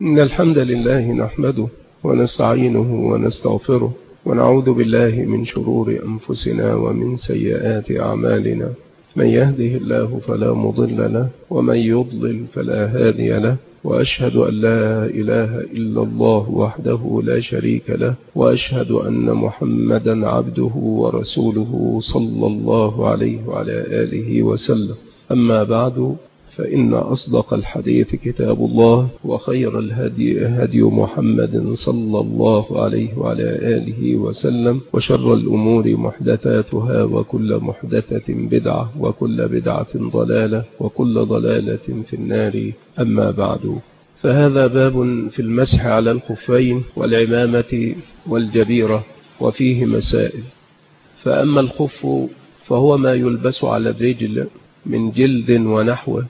إن الحمد لله نحمده ونستعينه ونستغفره ونعوذ بالله من شرور أنفسنا ومن سيئات أعمالنا. من يهده الله فلا مضل له ومن يضلل فلا هادي له، وأشهد أن لا إله إلا الله وحده لا شريك له، وأشهد أن محمدا عبده ورسوله صلى الله عليه وعلى آله وسلم. أما بعد، فإن أصدق الحديث كتاب الله، وخير الهدي هدي محمد صلى الله عليه وعلى آله وسلم، وشر الأمور محدثاتها، وكل محدثة بدعة، وكل بدعة ضلالة، وكل ضلالة في النار. أما بعد، فهذا باب في المسح على الخفين والعمامة والجبيرة، وفيه مسائل. فأما الخف فهو ما يلبس على الرجل من جلد ونحوه،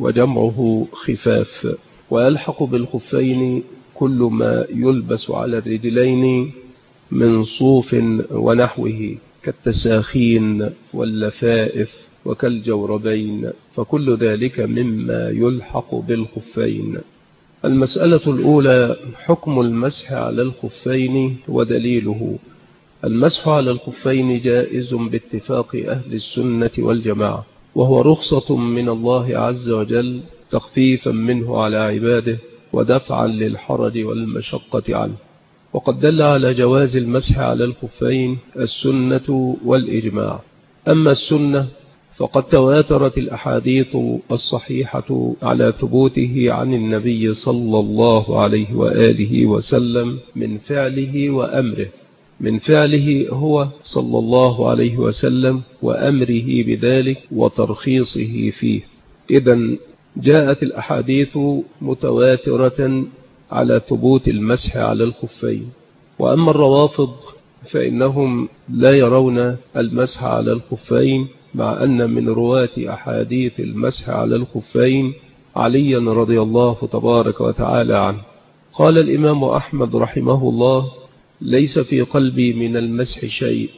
وجمعه خفاف، ويلحق بالخفين كل ما يلبس على الرجلين من صوف ونحوه، كالتساخين واللفائف وكالجوربين، فكل ذلك مما يلحق بالخفين. المسألة الأولى: حكم المسح على الخفين ودليله. المسح على الخفين جائز باتفاق أهل السنة والجماعة، وهو رخصة من الله عز وجل تخفيفا منه على عباده ودفعا للحرج والمشقة عنه. وقد دل على جواز المسح على الخفين السنة والإجماع. أما السنة فقد تواترت الأحاديث الصحيحة على ثبوته عن النبي صلى الله عليه وآله وسلم من فعله وأمره، من فعله هو صلى الله عليه وسلم وأمره بذلك وترخيصه فيه. إذن جاءت الأحاديث متواترة على ثبوت المسح على الخفين. وأما الروافض فإنهم لا يرون المسح على الخفين، مع أن من رواة أحاديث المسح على الخفين عليا رضي الله تبارك وتعالى عنه. قال الإمام أحمد رحمه الله: ليس في قلبي من المسح شيء،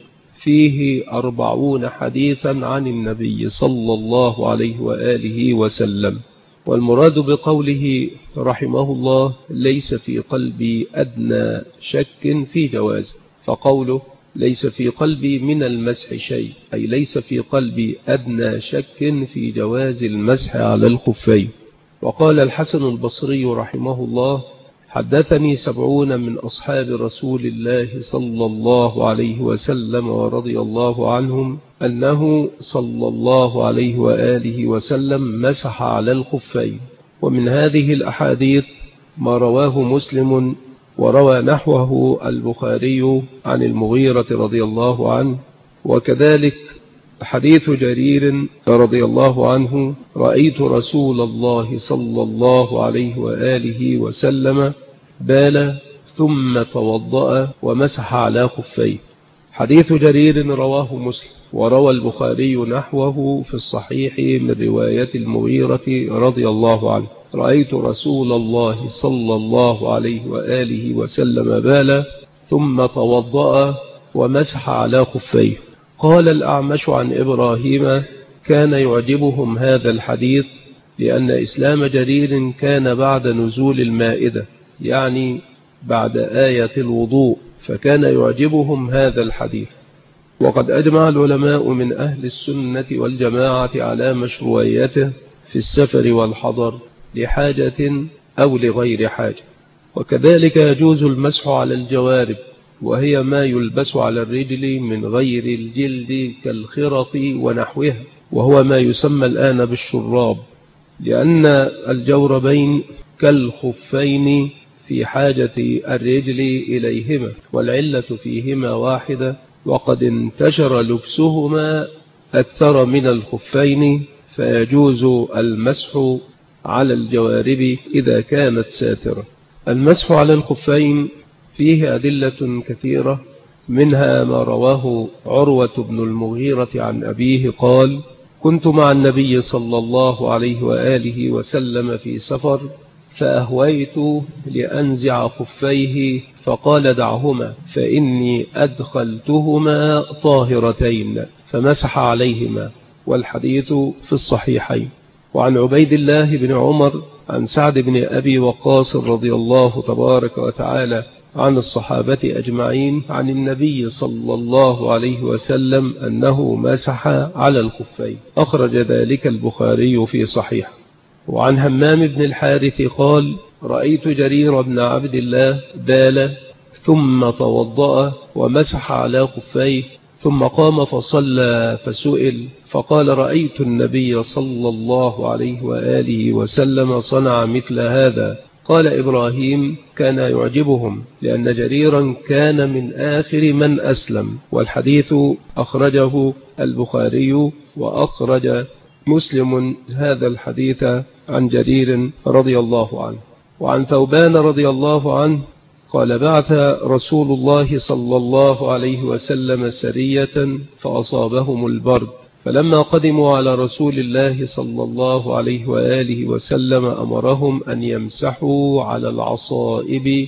فيه 40 حديثا عن النبي صلى الله عليه وآله وسلم. والمراد بقوله رحمه الله ليس في قلبي أدنى شك في جواز، فقوله ليس في قلبي من المسح شيء أي ليس في قلبي أدنى شك في جواز المسح على الخفين. وقال الحسن البصري رحمه الله: حدثني 70 من أصحاب رسول الله صلى الله عليه وسلم ورضي الله عنهم أنه صلى الله عليه وآله وسلم مسح على الخفين. ومن هذه الأحاديث ما رواه مسلم، وروى نحوه البخاري عن المغيرة رضي الله عنه. وكذلك حديث جرير رضي الله عنه: رأيت رسول الله صلى الله عليه وآله وسلم بال ثم توضأ ومسح على خفيه. حديث جرير رواه مسلم، وروى البخاري نحوه في الصحيح من رواية المغيرة رضي الله عنه: رأيت رسول الله صلى الله عليه وآله وسلم بال ثم توضأ ومسح على خفيه. قال الأعمش عن إبراهيم: كان يعجبهم هذا الحديث لأن إسلام جرير كان بعد نزول المائدة، يعني بعد آية الوضوء، فكان يعجبهم هذا الحديث. وقد أجمع العلماء من أهل السنة والجماعة على مشروعيته في السفر والحضر لحاجة أو لغير حاجة. وكذلك يجوز المسح على الجوارب، وهي ما يلبس على الرجل من غير الجلد كالخرط ونحوها، وهو ما يسمى الآن بالشراب، لأن الجوربين كالخفين في حاجة الرجل إليهما، والعلة فيهما واحدة، وقد انتشر لبسهما أكثر من الخفين، فيجوز المسح على الجوارب إذا كانت ساترة. المسح على الخفين فيه أدلة كثيرة، منها ما رواه عروة بن المغيرة عن أبيه قال: كنت مع النبي صلى الله عليه وآله وسلم في سفر، فأهويت لأنزع خفيه فقال: دعهما فإني أدخلتهما طاهرتين، فمسح عليهما. والحديث في الصحيحين. وعن عبيد الله بن عمر عن سعد بن أبي وقاص رضي الله تبارك وتعالى عن الصحابة أجمعين عن النبي صلى الله عليه وسلم أنه مسح على الخفين، أخرج ذلك البخاري في صحيح. وعن همام بن الحارث قال: رأيت جرير بن عبد الله بال ثم توضأ ومسح على خفيه، ثم قام فصلى فسئل فقال: رأيت النبي صلى الله عليه وآله وسلم صنع مثل هذا. قال إبراهيم: كان يعجبهم، لأن جريرا كان من آخر من أسلم. والحديث أخرجه البخاري، وأخرج مسلم هذا الحديث عن جرير رضي الله عنه. وعن ثوبان رضي الله عنه قال: بعث رسول الله صلى الله عليه وسلم سرية فأصابهم البرد، فلما قدموا على رسول الله صلى الله عليه وآله وسلم أمرهم أن يمسحوا على العصائب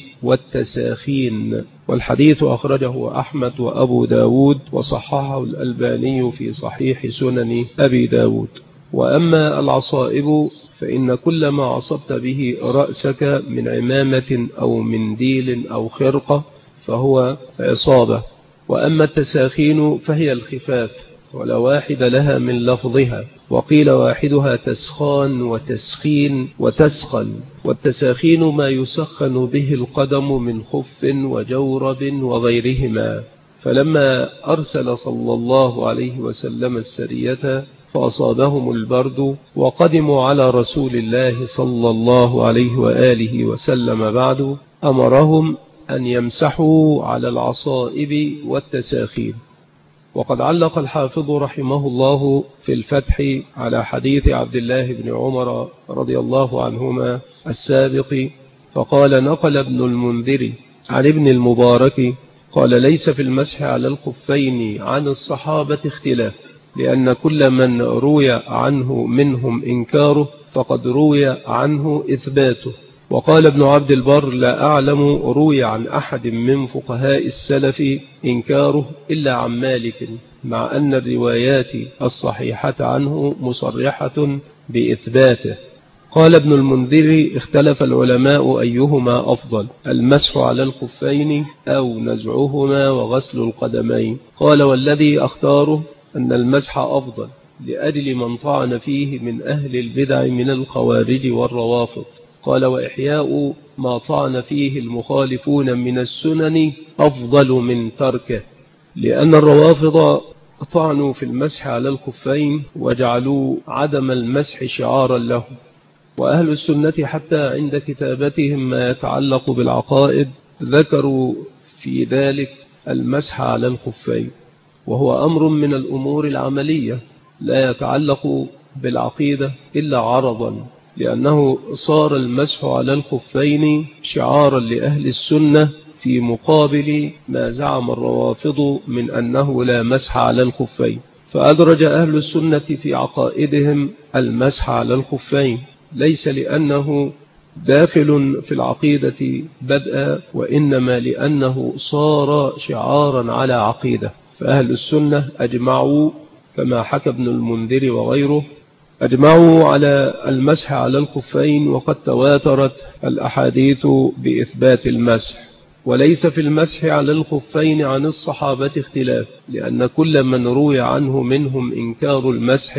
والتساخين. والحديث أخرجه أحمد وأبو داود، وصححه الألباني في صحيح سنن أبي داود. وأما العصائب فإن كل ما عصبت به رأسك من عمامة أو منديل أو خرقة فهو عصابة. وأما التساخين فهي الخفاف، ولا واحد لها من لفظها، وقيل واحدها تسخان وتسخين وتسخن. والتساخين ما يسخن به القدم من خف وجورب وغيرهما. فلما أرسل صلى الله عليه وسلم السرية فأصابهم البرد وقدموا على رسول الله صلى الله عليه وآله وسلم بعد، أمرهم أن يمسحوا على العصائب والتساخين. وقد علق الحافظ رحمه الله في الفتح على حديث عبد الله بن عمر رضي الله عنهما السابق، فقال: نقل ابن المنذر عن ابن المبارك قال: ليس في المسح على الخفين عن الصحابة اختلاف، لأن كل من روي عنه منهم إنكاره فقد روي عنه إثباته. وقال ابن عبد البر: لا أعلم روي عن أحد من فقهاء السلف إنكاره إلا عن مالك، مع أن الروايات الصحيحة عنه مصرحة بإثباته. قال ابن المنذر: اختلف العلماء أيهما أفضل، المسح على الخفين أو نزعهما وغسل القدمين. قال: والذي أختاره أن المسح أفضل، لأجل من طعن فيه من أهل البدع من الخوارج والروافض. قال: وإحياء ما طعن فيه المخالفون من السنن أفضل من تركه، لأن الروافض طعنوا في المسح على الخفين وجعلوا عدم المسح شعارا له. وأهل السنة حتى عند كتابتهم ما يتعلق بالعقائد ذكروا في ذلك المسح على الخفين، وهو أمر من الأمور العملية لا يتعلق بالعقيدة إلا عرضا، لأنه صار المسح على الخفين شعارا لأهل السنة في مقابل ما زعم الروافض من أنه لا مسح على الخفين. فأدرج أهل السنة في عقائدهم المسح على الخفين، ليس لأنه داخل في العقيدة بدءا، وإنما لأنه صار شعارا على عقيدة. فأهل السنة أجمعوا كما حكى ابن المنذر وغيره، أجمعوا على المسح على الخفين، وقد تواترت الأحاديث بإثبات المسح. وليس في المسح على الخفين عن الصحابة اختلاف، لأن كل من روي عنه منهم إنكار المسح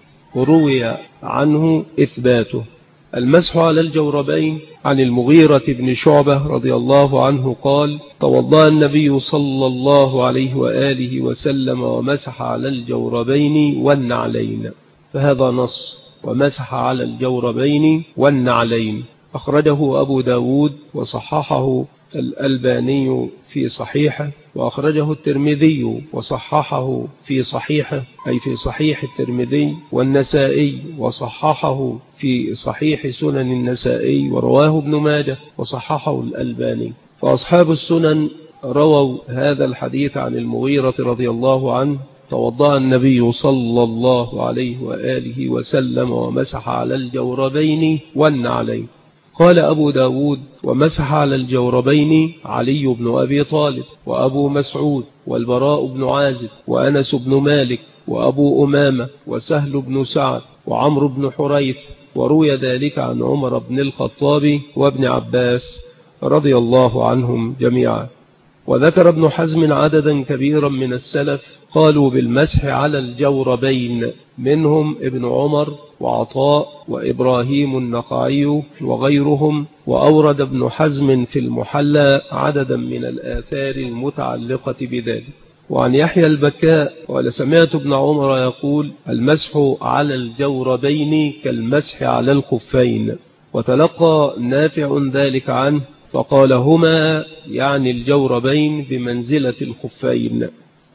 روي عنه إثباته. المسح على الجوربين عن المغيرة بن شعبة رضي الله عنه قال: توضأ النبي صلى الله عليه وآله وسلم ومسح على الجوربين والنعلين. فهذا نص: ومسح على الجوربين والنعلين. أخرجه أبو داود وصححه الألباني في صحيحه، وأخرجه الترمذي وصححه في صحيحه، أي في صحيح الترمذي، والنسائي وصححه في صحيح سنن النسائي، ورواه ابن ماجه وصححه الألباني. فأصحاب السنن رووا هذا الحديث عن المغيرة رضي الله عنه: توضأ النبي صلى الله عليه وآله وسلم ومسح على الجوربين والنعلين. قال أبو داود: ومسح على الجوربين علي بن أبي طالب وأبو مسعود والبراء بن عازب وأنس بن مالك وأبو أمامة وسهل بن سعد وعمرو بن حريث وروي ذلك عن عمر بن الخطاب وابن عباس رضي الله عنهم جميعا. وذكر ابن حزم عددا كبيرا من السلف قالوا بالمسح على الجوربين، منهم ابن عمر وعطاء وإبراهيم النخعي وغيرهم. وأورد ابن حزم في المحلى عددا من الآثار المتعلقة بذلك. وعن يحيى البكاء قال سمعت ابن عمر يقول المسح على الجوربين كالمسح على الخفين. وتلقى نافع ذلك عنه فقال هما يعني الجوربين بمنزلة الخفين.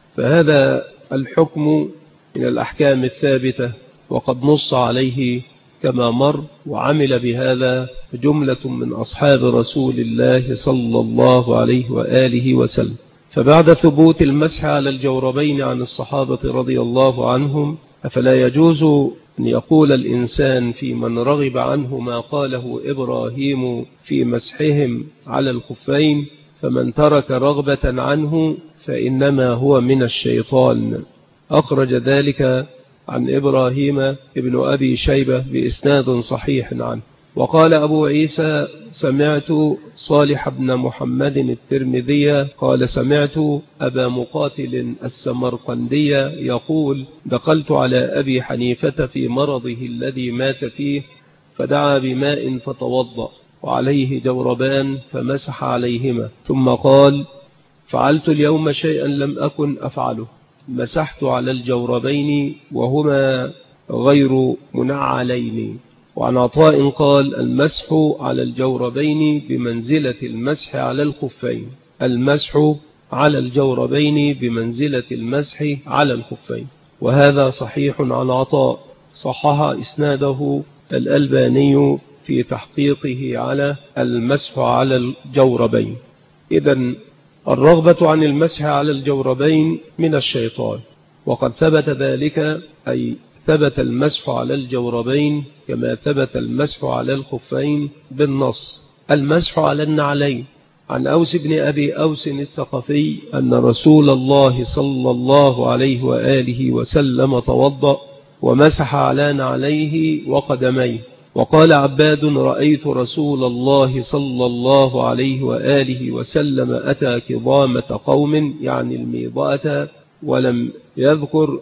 فهذا الحكم من الأحكام الثابتة، وقد نص عليه كما مر، وعمل بهذا جملة من أصحاب رسول الله صلى الله عليه وآله وسلم. فبعد ثبوت المسح على الجوربين عن الصحابة رضي الله عنهم، أفلا يجوز أن يقول الإنسان في من رغب عنه ما قاله إبراهيم في مسحهم على الخفين؟ فمن ترك رغبة عنه فإنما هو من الشيطان. أخرج ذلك عن إبراهيم ابن أبي شيبة بإسناد صحيح عنه. وقال أبو عيسى سمعت صالح بن محمد الترمذي قال سمعت أبا مقاتل السمرقندي يقول دخلت على أبي حنيفة في مرضه الذي مات فيه، فدعا بماء فتوضأ وعليه جوربان فمسح عليهما، ثم قال فعلت اليوم شيئا لم أكن أفعله، مسحت على الجوربين وهما غير منعلين. وعن عطاء قال المسح على الجوربين بمنزلة المسح على الخفين. المسح على الجوربين بمنزلة المسح على الخفين. وهذا صحيح عن عطاء، صحح إسناده الألباني في تحقيقه على المسح على الجوربين. إذن الرغبة عن المسح على الجوربين من الشيطان، وقد ثبت ذلك، أي ثبت المسح على الجوربين كما ثبت المسح على الخفين بالنص. المسح على النعلين عن أوس بن أبي أوس الثقفي أن رسول الله صلى الله عليه وآله وسلم توضأ ومسح على نعليه وقدميه. وقال عباد رأيت رسول الله صلى الله عليه وآله وسلم أتى كظامة قوم يعني الميضاءة، ولم يذكر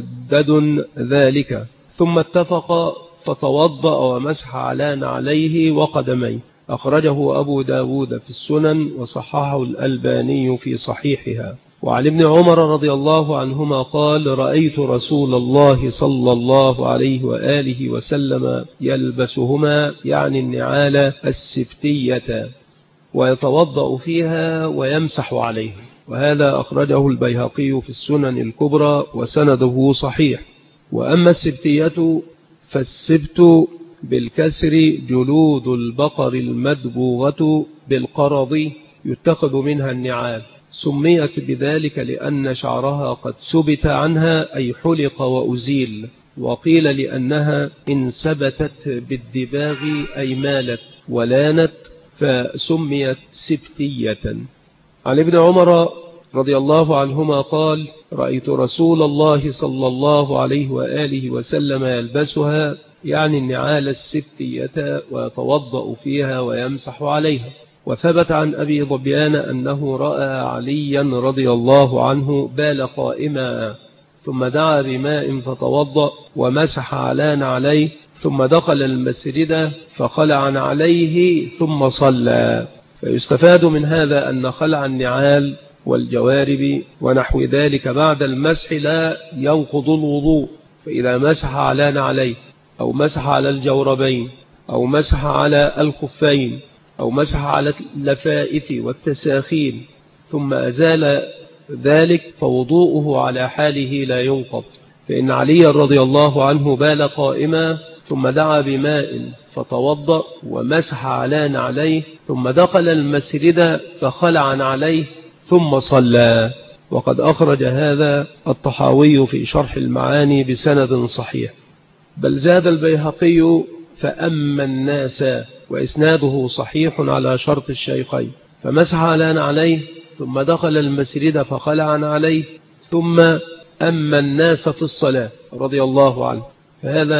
مسدد ذلك، ثم اتفق فتوضأ ومسح على نعليه وقدميه. أخرجه أبو داود في السنن وصححه الألباني في صحيحها. وعن ابن عمر رضي الله عنهما قال رأيت رسول الله صلى الله عليه وآله وسلم يلبسهما يعني النعال السبتية ويتوضأ فيها ويمسح عليه. وهذا أخرجه البيهقي في السنن الكبرى وسنده صحيح. وأما السبتية فالسبت بالكسر جلود البقر المدبوغة بالقرض يتخذ منها النعال، سميت بذلك لأن شعرها قد سبت عنها أي حلق وأزيل، وقيل لأنها انسبتت بالدباغ أي مالت ولانت فسميت سبتية. عن ابن عمر رضي الله عنهما قال رأيت رسول الله صلى الله عليه وآله وسلم يلبسها يعني النعال السبتية ويتوضأ فيها ويمسح عليها. وثبت عن أبي ظبيان أنه رأى عليا رضي الله عنه بال قائما ثم دعا بماء فتوضأ ومسح على نعليه، ثم دخل المسجد فخلع عليه ثم صلى. فيستفاد من هذا أن خلع النعال والجوارب ونحو ذلك بعد المسح لا ينقض الوضوء. فإذا مسح على نعليه أو مسح على الجوربين أو مسح على الخفين أو مسح على اللفائف والتساخين ثم أزال ذلك فوضوءه على حاله لا ينقض. فإن علي رضي الله عنه بال قائما ثم دعا بماء فتوضأ ومسح على نعليه ثم دخل المسجد فخلع عليه ثم صلى. وقد أخرج هذا الطحاوي في شرح المعاني بسند صحيح. بل زاد البيهقي فأما الناس، وإسناده صحيح على شرط الشيخين، فمسح على نعليه ثم دخل المسجد فخلع عليه ثم أما الناس في الصلاة رضي الله عنه. فهذا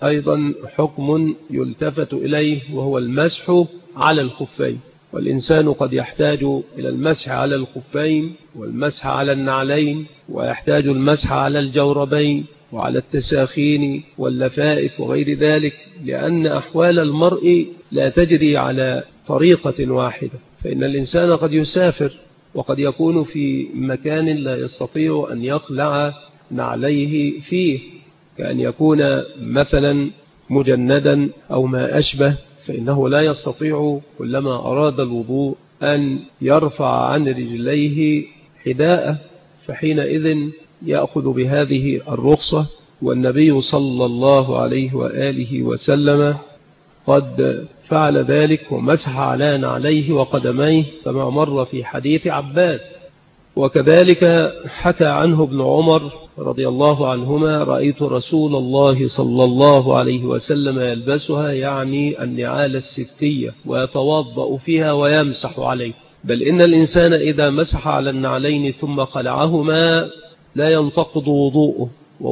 أيضا حكم يلتفت إليه، وهو المسح على الخفين. والإنسان قد يحتاج إلى المسح على الخفين والمسح على النعلين، ويحتاج المسح على الجوربين وعلى التساخين واللفائف وغير ذلك، لأن أحوال المرء لا تجري على طريقة واحدة. فإن الإنسان قد يسافر وقد يكون في مكان لا يستطيع أن يخلع نعليه فيه، كأن يكون مثلا مجندا أو ما أشبه، فإنه لا يستطيع كلما أراد الوضوء أن يرفع عن رجليه حذاءه، فحينئذ يأخذ بهذه الرخصة. والنبي صلى الله عليه وآله وسلم قد فعل ذلك ومسح على نعليه وقدميه كما مر في حديث عباد. وكذلك حكى عنه ابن عمر رضي الله عنهما: رأيت رسول الله صلى الله عليه وسلم يلبسها، يعني النعال الستية، ويتوضأ فيها ويمسح عليه. بل إن الإنسان إذا مسح على النعلين ثم خلعهما لا ينتقض وضوءه،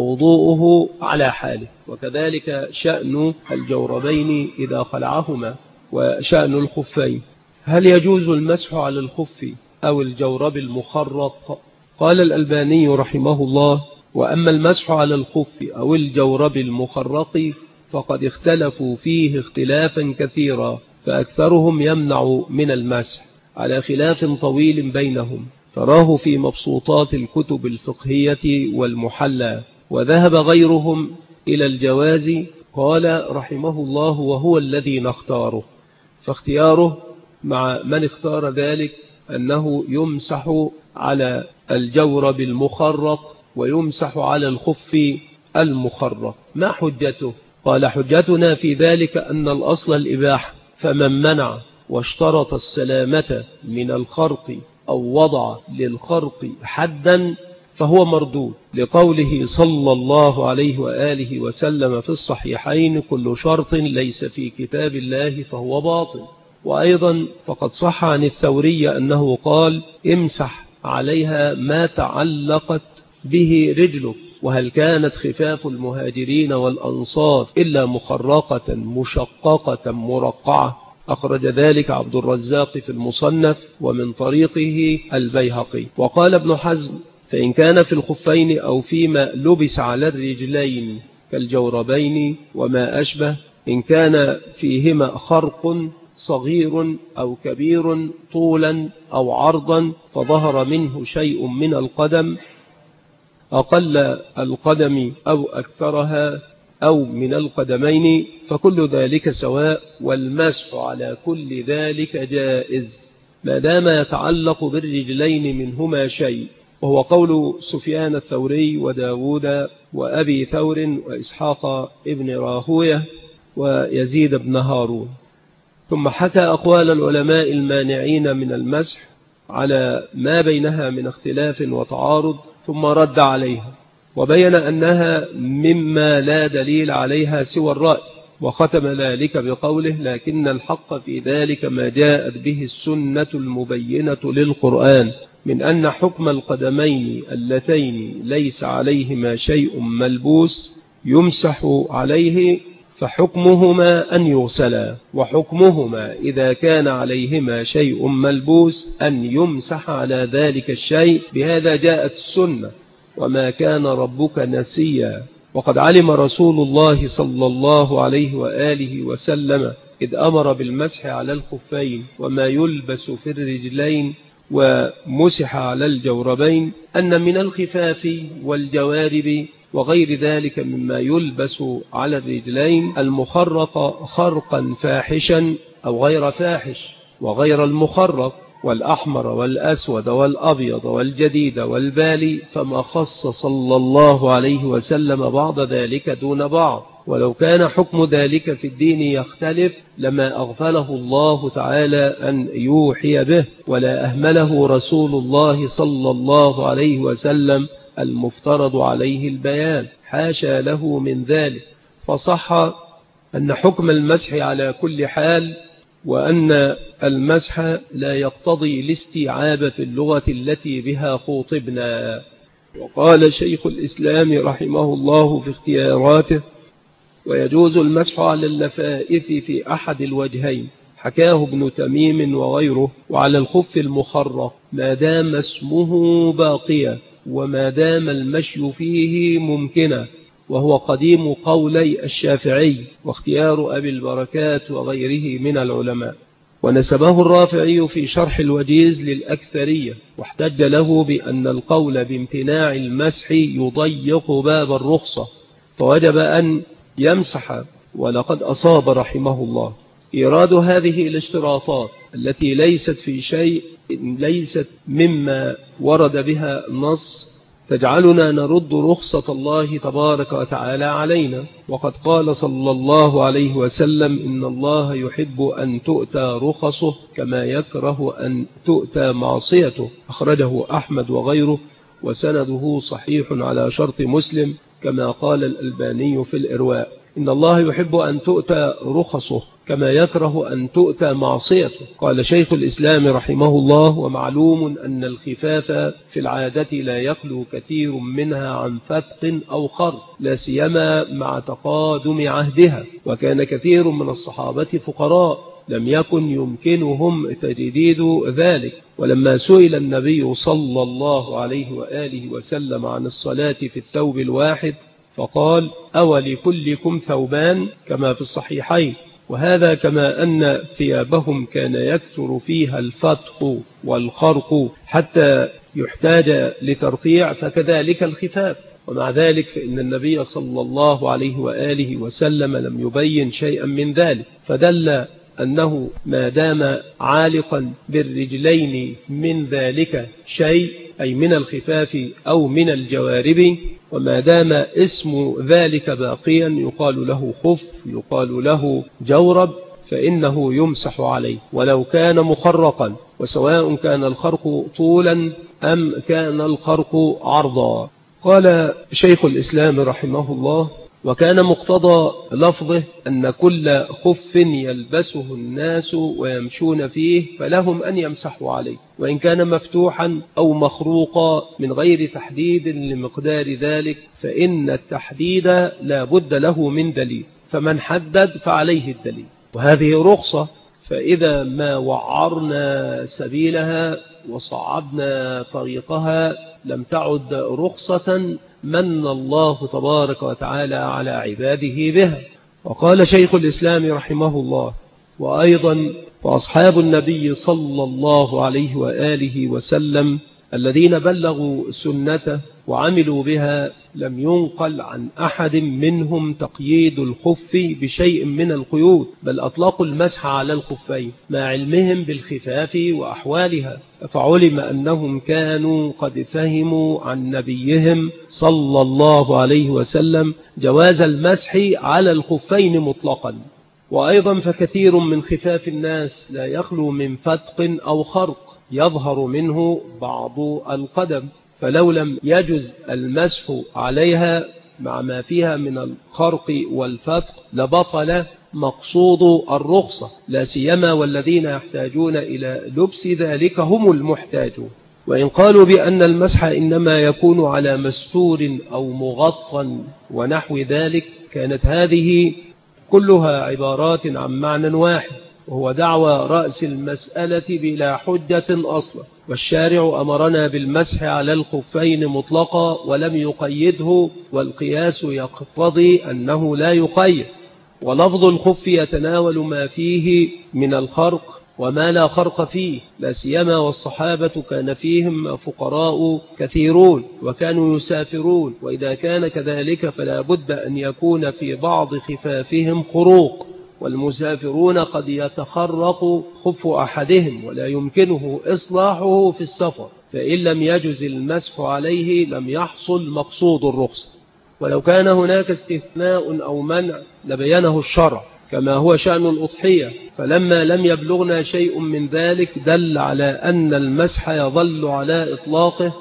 ووضوءه على حاله. وكذلك شأن الجوربين إذا خلعهما، وشأن الخفين. هل يجوز المسح على الخف أو الجورب المخرق؟ قال الألباني رحمه الله: وأما المسح على الخف أو الجورب المخرق فقد اختلفوا فيه اختلافا كثيرا، فأكثرهم يمنع من المسح على خلاف طويل بينهم، تراه في مبسوطات الكتب الفقهية والمحلى. وذهب غيرهم إلى الجواز. قال رحمه الله: وهو الذي نختاره. فاختياره مع من اختار ذلك أنه يمسح على الجورب المخرق ويمسح على الخف المخرق. ما حجته؟ قال: حجتنا في ذلك أن الأصل الإباحة، فمن منع واشترط السلامة من الخرق أو وضع للخرق حدا فهو مردود، لقوله صلى الله عليه وآله وسلم في الصحيحين: كل شرط ليس في كتاب الله فهو باطل. وأيضا فقد صح عن الثوري أنه قال: امسح عليها ما تعلقت به رجله. وهل كانت خفاف المهاجرين والأنصار إلا مخرقة مشققة مرقعة؟ أخرج ذلك عبد الرزاق في المصنف ومن طريقه البيهقي. وقال ابن حزم: فإن كان في الخفين أو فيما لبس على الرجلين كالجوربين وما أشبه، إن كان فيهما خرق صغير أو كبير طولا أو عرضا، فظهر منه شيء من القدم، أقل القدم أو أكثرها أو من القدمين، فكل ذلك سواء، والمسح على كل ذلك جائز ما دام يتعلق بالرجلين منهما شيء. وهو قول سفيان الثوري وداود وأبي ثور وإسحاق ابن راهوية ويزيد بن هارون. ثم حكى أقوال العلماء المانعين من المسح على ما بينها من اختلاف وتعارض، ثم رد عليها وبين أنها مما لا دليل عليها سوى الرأي، وختم ذلك بقوله: لكن الحق في ذلك ما جاءت به السنة المبينة للقرآن من أن حكم القدمين اللتين ليس عليهما شيء ملبوس يمسح عليه، فحكمهما أن يغسلا، وحكمهما إذا كان عليهما شيء ملبوس أن يمسح على ذلك الشيء. بهذا جاءت السنة، وما كان ربك نسيا. وقد علم رسول الله صلى الله عليه وآله وسلم إذ أمر بالمسح على الخفين وما يلبس في الرجلين ومسح على الجوربين أن من الخفاف والجوارب وغير ذلك مما يلبس على الرجلين المخرق خرقا فاحشا أو غير فاحش، وغير المخرق والأحمر والأسود والأبيض والجديد والبالي، فما خص صلى الله عليه وسلم بعض ذلك دون بعض. ولو كان حكم ذلك في الدين يختلف لما أغفله الله تعالى أن يوحي به، ولا أهمله رسول الله صلى الله عليه وسلم المفترض عليه البيان، حاشا له من ذلك. فصح أن حكم المسح على كل حال، وأن المسح لا يقتضي الاستيعاب في اللغة التي بها خوطبنا. وقال شيخ الإسلام رحمه الله في اختياراته: ويجوز المسح على اللفائف في أحد الوجهين، حكاه ابن تميم وغيره، وعلى الخف المخرق ما دام اسمه باقيا وما دام المشي فيه ممكنا، وهو قديم قولي الشافعي واختيار أبي البركات وغيره من العلماء. ونسبه الرافعي في شرح الوجيز للأكثرية، واحتج له بأن القول بامتناع المسح يضيق باب الرخصة، فوجب أن يمسح. ولقد أصاب رحمه الله إيراد هذه الاشتراطات التي ليست في شيء، ليست مما ورد بها النص، تجعلنا نرد رخصة الله تبارك وتعالى علينا. وقد قال صلى الله عليه وسلم: إن الله يحب أن تؤتى رخصه كما يكره أن تؤتى معصيته، أخرجه أحمد وغيره، وسنده صحيح على شرط مسلم، كما قال الألباني في الإرواء: إن الله يحب أن تؤتى رخصه كما يكره أن تؤتى معصيته. قال شيخ الإسلام رحمه الله: ومعلوم أن الخفاف في العادة لا يخلو كثير منها عن فتق أو خرق، لا سيما مع تقادم عهدها، وكان كثير من الصحابة فقراء لم يكن يمكنهم تجديد ذلك. ولما سئل النبي صلى الله عليه وآله وسلم عن الصلاة في الثوب الواحد فقال: أولكلكم ثوبان، كما في الصحيحين. وهذا كما أن ثيابهم كان يكثر فيها الفتق والخرق حتى يحتاج لترقيع، فكذلك الخفاف. ومع ذلك فإن النبي صلى الله عليه وآله وسلم لم يبين شيئا من ذلك، فدل أنه ما دام عالقا بالرجلين من ذلك شيء، أي من الخفاف أو من الجوارب، وما دام اسم ذلك باقيا يقال له خف، يقال له جورب، فإنه يمسح عليه ولو كان مخرقا، وسواء كان الخرق طولا أم كان الخرق عرضا. قال شيخ الإسلام رحمه الله: وكان مقتضى لفظه أن كل خف يلبسه الناس ويمشون فيه فلهم أن يمسحوا عليه، وإن كان مفتوحا أو مخروقا من غير تحديد لمقدار ذلك، فإن التحديد لا بد له من دليل، فمن حدد فعليه الدليل. وهذه رخصة، فإذا ما وعرنا سبيلها وصعبنا طريقها لم تعد رخصة من الله تبارك وتعالى على عباده بها. وقال شيخ الإسلام رحمه الله: وأيضا فأصحاب النبي صلى الله عليه وآله وسلم الذين بلغوا سنته وعملوا بها لم ينقل عن أحد منهم تقييد الخف بشيء من القيود، بل أطلقوا المسح على الخفين مع علمهم بالخفاف وأحوالها، فعلم أنهم كانوا قد فهموا عن نبيهم صلى الله عليه وسلم جواز المسح على الخفين مطلقا. وأيضا فكثير من خفاف الناس لا يخلو من فتق أو خرق يظهر منه بعض القدم، فلو لم يجز المسح عليها مع ما فيها من الخرق والفتق لبطل مقصود الرخصة، لا سيما والذين يحتاجون إلى لبس ذلك هم المحتاجون. وإن قالوا بأن المسح إنما يكون على مستور أو مغطى ونحو ذلك، كانت هذه كلها عبارات عن معنى واحد، وهو دعوى رأس المسألة بلا حجة أصلا. والشارع أمرنا بالمسح على الخفين مطلقا ولم يقيده، والقياس يقتضي أنه لا يقيد. ولفظ الخف يتناول ما فيه من الخرق وما لا خرق فيه، لا سيما والصحابة كان فيهم فقراء كثيرون وكانوا يسافرون، وإذا كان كذلك فلا بد أن يكون في بعض خفافهم خروق، والمسافرون قد يتخرق خف أحدهم ولا يمكنه إصلاحه في السفر، فإن لم يجز المسح عليه لم يحصل مقصود الرخصة. ولو كان هناك استثناء أو منع لبينه الشرع، كما هو شأن الأضحية، فلما لم يبلغنا شيء من ذلك دل على أن المسح يظل على إطلاقه،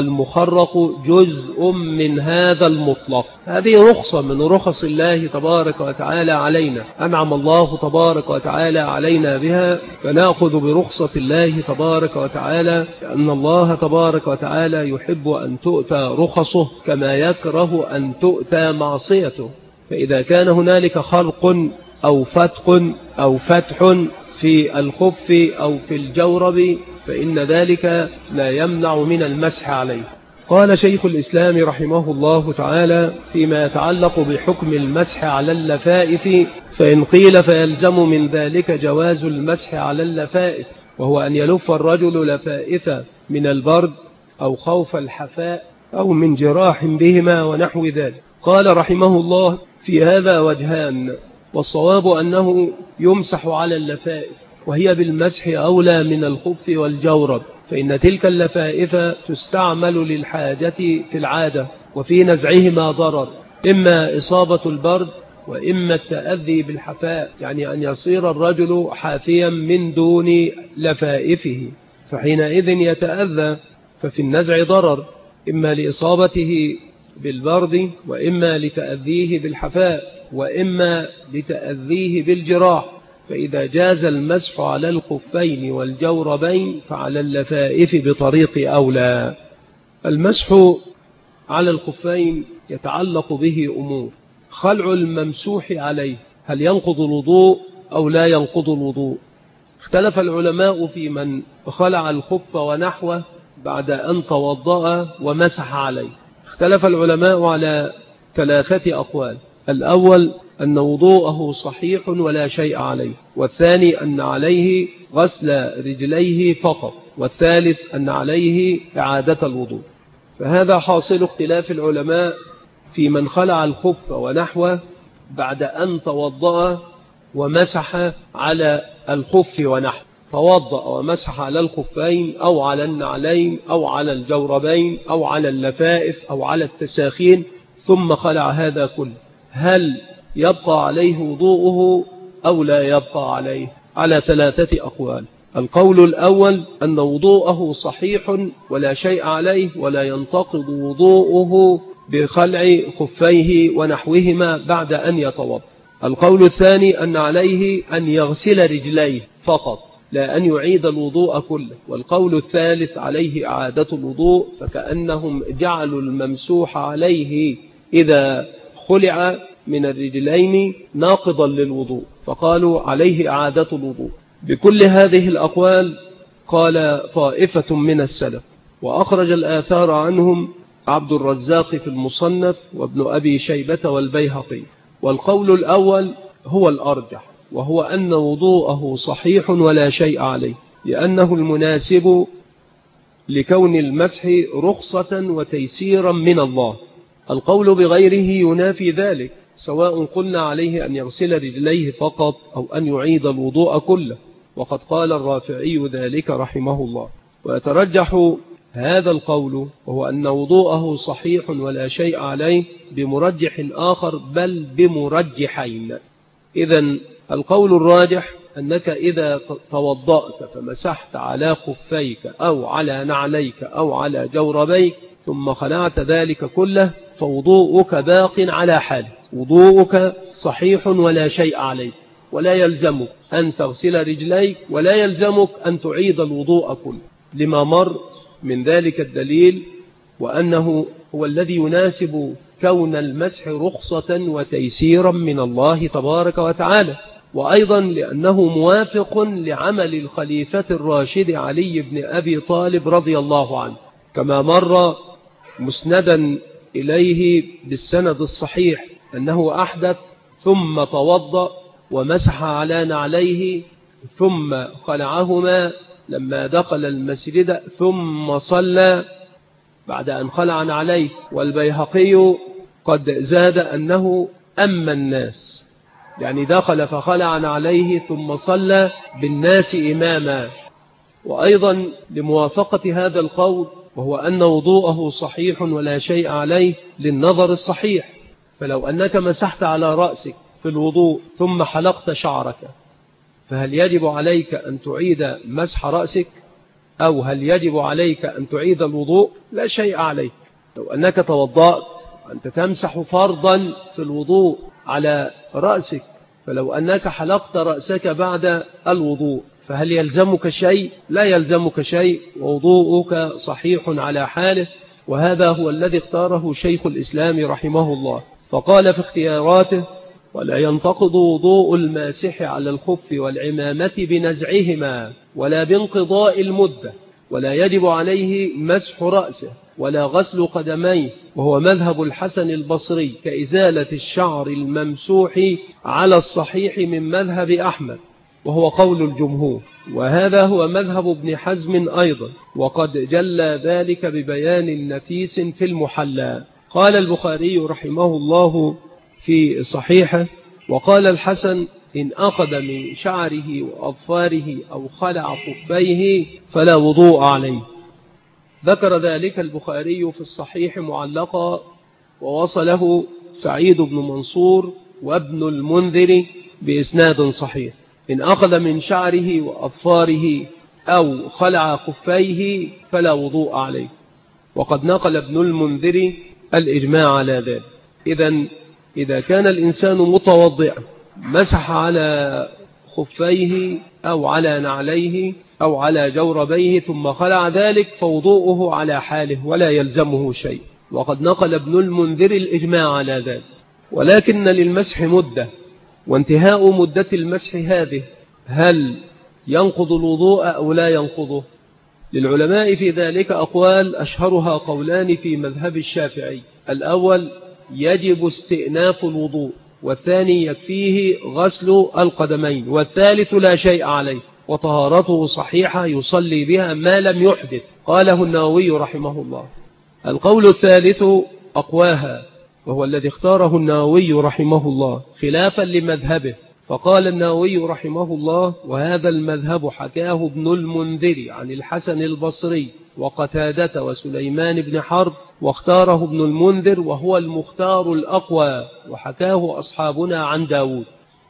والمخرق جزء من هذا المطلق. هذه رخصة من رخص الله تبارك وتعالى علينا، أنعم الله تبارك وتعالى علينا بها، فنأخذ برخصة الله تبارك وتعالى، لأن الله تبارك وتعالى يحب أن تؤتى رخصه كما يكره أن تؤتى معصيته. فإذا كان هنالك خرق أو فتق أو فتح في الخف أو في الجورب فإن ذلك لا يمنع من المسح عليه. قال شيخ الإسلام رحمه الله تعالى فيما يتعلق بحكم المسح على اللفائف: فإن قيل فيلزم من ذلك جواز المسح على اللفائف، وهو أن يلف الرجل لفائف من البرد أو خوف الحفاء أو من جراح بهما ونحو ذلك. قال رحمه الله: في هذا وجهان، والصواب أنه يمسح على اللفائف، وهي بالمسح أولى من الخف والجورب، فإن تلك اللفائف تستعمل للحاجة في العادة، وفي نزعهما ضرر، إما إصابة البرد وإما التأذي بالحفاء، يعني أن يصير الرجل حافيا من دون لفائفه، فحينئذ يتأذى، ففي النزع ضرر، إما لإصابته بالبرد وإما لتأذيه بالحفاء وإما لتأذيه بالجراح. فإذا جاز المسح على الخفين والجوربين فعلى اللفائف بطريق أولى. المسح على الخفين يتعلق به أمور: خلع الممسوح عليه، هل ينقض الوضوء أو لا ينقض الوضوء؟ اختلف العلماء في من خلع الخف ونحوه بعد أن توضأ ومسح عليه. اختلف العلماء على 3 أقوال: الأول أن وضوءه صحيح ولا شيء عليه، والثاني أن عليه غسل رجليه فقط، والثالث أن عليه إعادة الوضوء. فهذا حاصل اختلاف العلماء في من خلع الخف ونحوه بعد أن توضأ ومسح على الخف ونحوه، توضأ ومسح على الخفين أو على النعلين أو على الجوربين أو على اللفائف أو على التساخين ثم خلع هذا كله، هل يبقى عليه وضوءه أو لا يبقى عليه؟ على 3 أقوال. القول الأول أن وضوءه صحيح ولا شيء عليه، ولا ينتقض وضوءه بخلع خفيه ونحوهما بعد أن يتوضأ. القول الثاني أن عليه أن يغسل رجليه فقط، لا أن يعيد الوضوء كله. والقول الثالث عليه إعادة الوضوء، فكأنهم جعلوا الممسوح عليه إذا خلع من الرجلين ناقضا للوضوء، فقالوا عليه إعادة الوضوء. بكل هذه الأقوال قال طائفة من السلف، وأخرج الآثار عنهم عبد الرزاق في المصنف وابن أبي شيبة والبيهقي. والقول الأول هو الأرجح، وهو أن وضوءه صحيح ولا شيء عليه، لأنه المناسب لكون المسح رخصة وتيسيرا من الله. القول بغيره ينافي ذلك، سواء قلنا عليه أن يغسل رجليه فقط أو أن يعيد الوضوء كله، وقد قال الرافعي ذلك رحمه الله. ويترجح هذا القول، وهو أن وضوءه صحيح ولا شيء عليه، بمرجح آخر بل بمرجحين. إذن القول الراجح أنك إذا توضأت فمسحت على خفيك أو على نعليك أو على جوربيك ثم خلعت ذلك كله فوضوءك باق على حاله، وضوءك صحيح ولا شيء عليك، ولا يلزمك أن تغسل رجليك ولا يلزمك أن تعيد الوضوء كله، لما مر من ذلك الدليل، وأنه هو الذي يناسب كون المسح رخصة وتيسيرا من الله تبارك وتعالى، وأيضا لأنه موافق لعمل الخليفة الراشد علي بن أبي طالب رضي الله عنه، كما مر مسندا إليه بالسند الصحيح أنه أحدث ثم توضأ ومسح على نعليه ثم خلعهما لما دخل المسجد ثم صلى بعد أن خلع نعليه. والبيهقي قد زاد أنه أما الناس، يعني دخل فخلع نعليه ثم صلى بالناس إماما. وأيضا لموافقة هذا القول، وهو أن وضوءه صحيح ولا شيء عليه، للنظر الصحيح. فلو أنك مسحت على رأسك في الوضوء ثم حلقت شعرك، فهل يجب عليك أن تعيد مسح رأسك أو هل يجب عليك أن تعيد الوضوء؟ لا شيء عليك. لو أنك توضأت أنت تمسح فرضا في الوضوء على رأسك، فلو أنك حلقت رأسك بعد الوضوء فهل يلزمك شيء؟ لا يلزمك شيء، ووضوءك صحيح على حاله. وهذا هو الذي اختاره شيخ الإسلام رحمه الله، فقال في اختياراته: ولا ينتقض وضوء الماسح على الخف والعمامة بنزعهما ولا بانقضاء المدة، ولا يجب عليه مسح رأسه ولا غسل قدميه، وهو مذهب الحسن البصري كإزالة الشعر الممسوح على الصحيح من مذهب أحمد، وهو قول الجمهور، وهذا هو مذهب ابن حزم أيضا، وقد جلى ذلك ببيان نفيس في المحلى. قال البخاري رحمه الله في صحيحه: وقال الحسن: إن أخذ من شعره وأظفاره أو خلع خفيه فلا وضوء عليه. ذكر ذلك البخاري في الصحيح معلقا، ووصله سعيد بن منصور وابن المنذر بإسناد صحيح: إن أخذ من شعره وأظفاره أو خلع خفيه فلا وضوء عليه. وقد نقل ابن المنذر الإجماع على ذلك. إذا كان الإنسان متوضئا مسح على خفيه أو على نعليه أو على جوربيه ثم خلع ذلك فوضوءه على حاله ولا يلزمه شيء، وقد نقل ابن المنذر الإجماع على ذلك. ولكن للمسح مدة، وانتهاء مدة المسح هذه هل ينقض الوضوء أو لا ينقضه؟ للعلماء في ذلك أقوال، أشهرها قولان في مذهب الشافعي: الأول يجب استئناف الوضوء، والثاني يكفيه غسل القدمين، والثالث لا شيء عليه وطهارته صحيحة يصلي بها ما لم يحدث. قاله النووي رحمه الله. القول الثالث أقواها، وهو الذي اختاره النووي رحمه الله خلافا لمذهبه، فقال النووي رحمه الله: وهذا المذهب حكاه ابن المنذر عن الحسن البصري وقتادة وسليمان بن حرب، واختاره ابن المنذر وهو المختار الأقوى، وحكاه أصحابنا عن داود.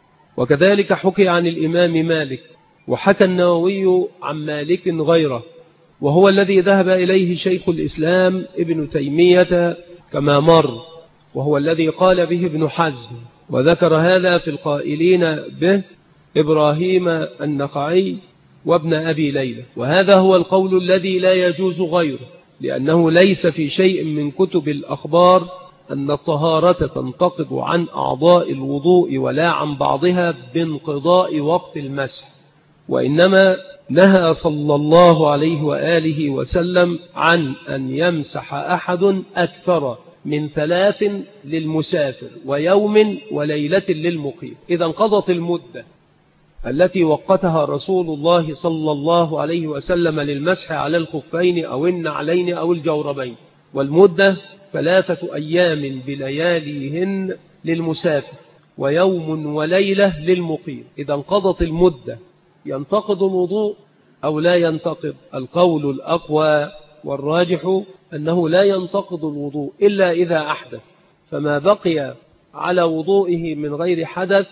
وكذلك حكي عن الإمام مالك، وحكى النووي عن مالك غيره، وهو الذي ذهب إليه شيخ الإسلام ابن تيمية كما مر، وهو الذي قال به ابن حزم، وذكر هذا في القائلين به إبراهيم النخعي وابن أبي ليلى. وهذا هو القول الذي لا يجوز غيره، لأنه ليس في شيء من كتب الأخبار أن الطهارة تنتقض عن أعضاء الوضوء ولا عن بعضها بانقضاء وقت المسح، وإنما نهى صلى الله عليه وآله وسلم عن أن يمسح أحد أكثر من 3 للمسافر ويوم وليلة للمقيم. إذا انقضت المدة التي وقتها رسول الله صلى الله عليه وسلم للمسح على الخفين أو النعلين أو الجوربين، والمدة 3 أيام بلياليهن للمسافر ويوم وليلة للمقيم. إذا انقضت المدة ينتقض الوضوء أو لا ينتقض؟ القول الأقوى والراجح أنه لا ينتقض الوضوء إلا إذا أحدث، فما بقي على وضوئه من غير حدث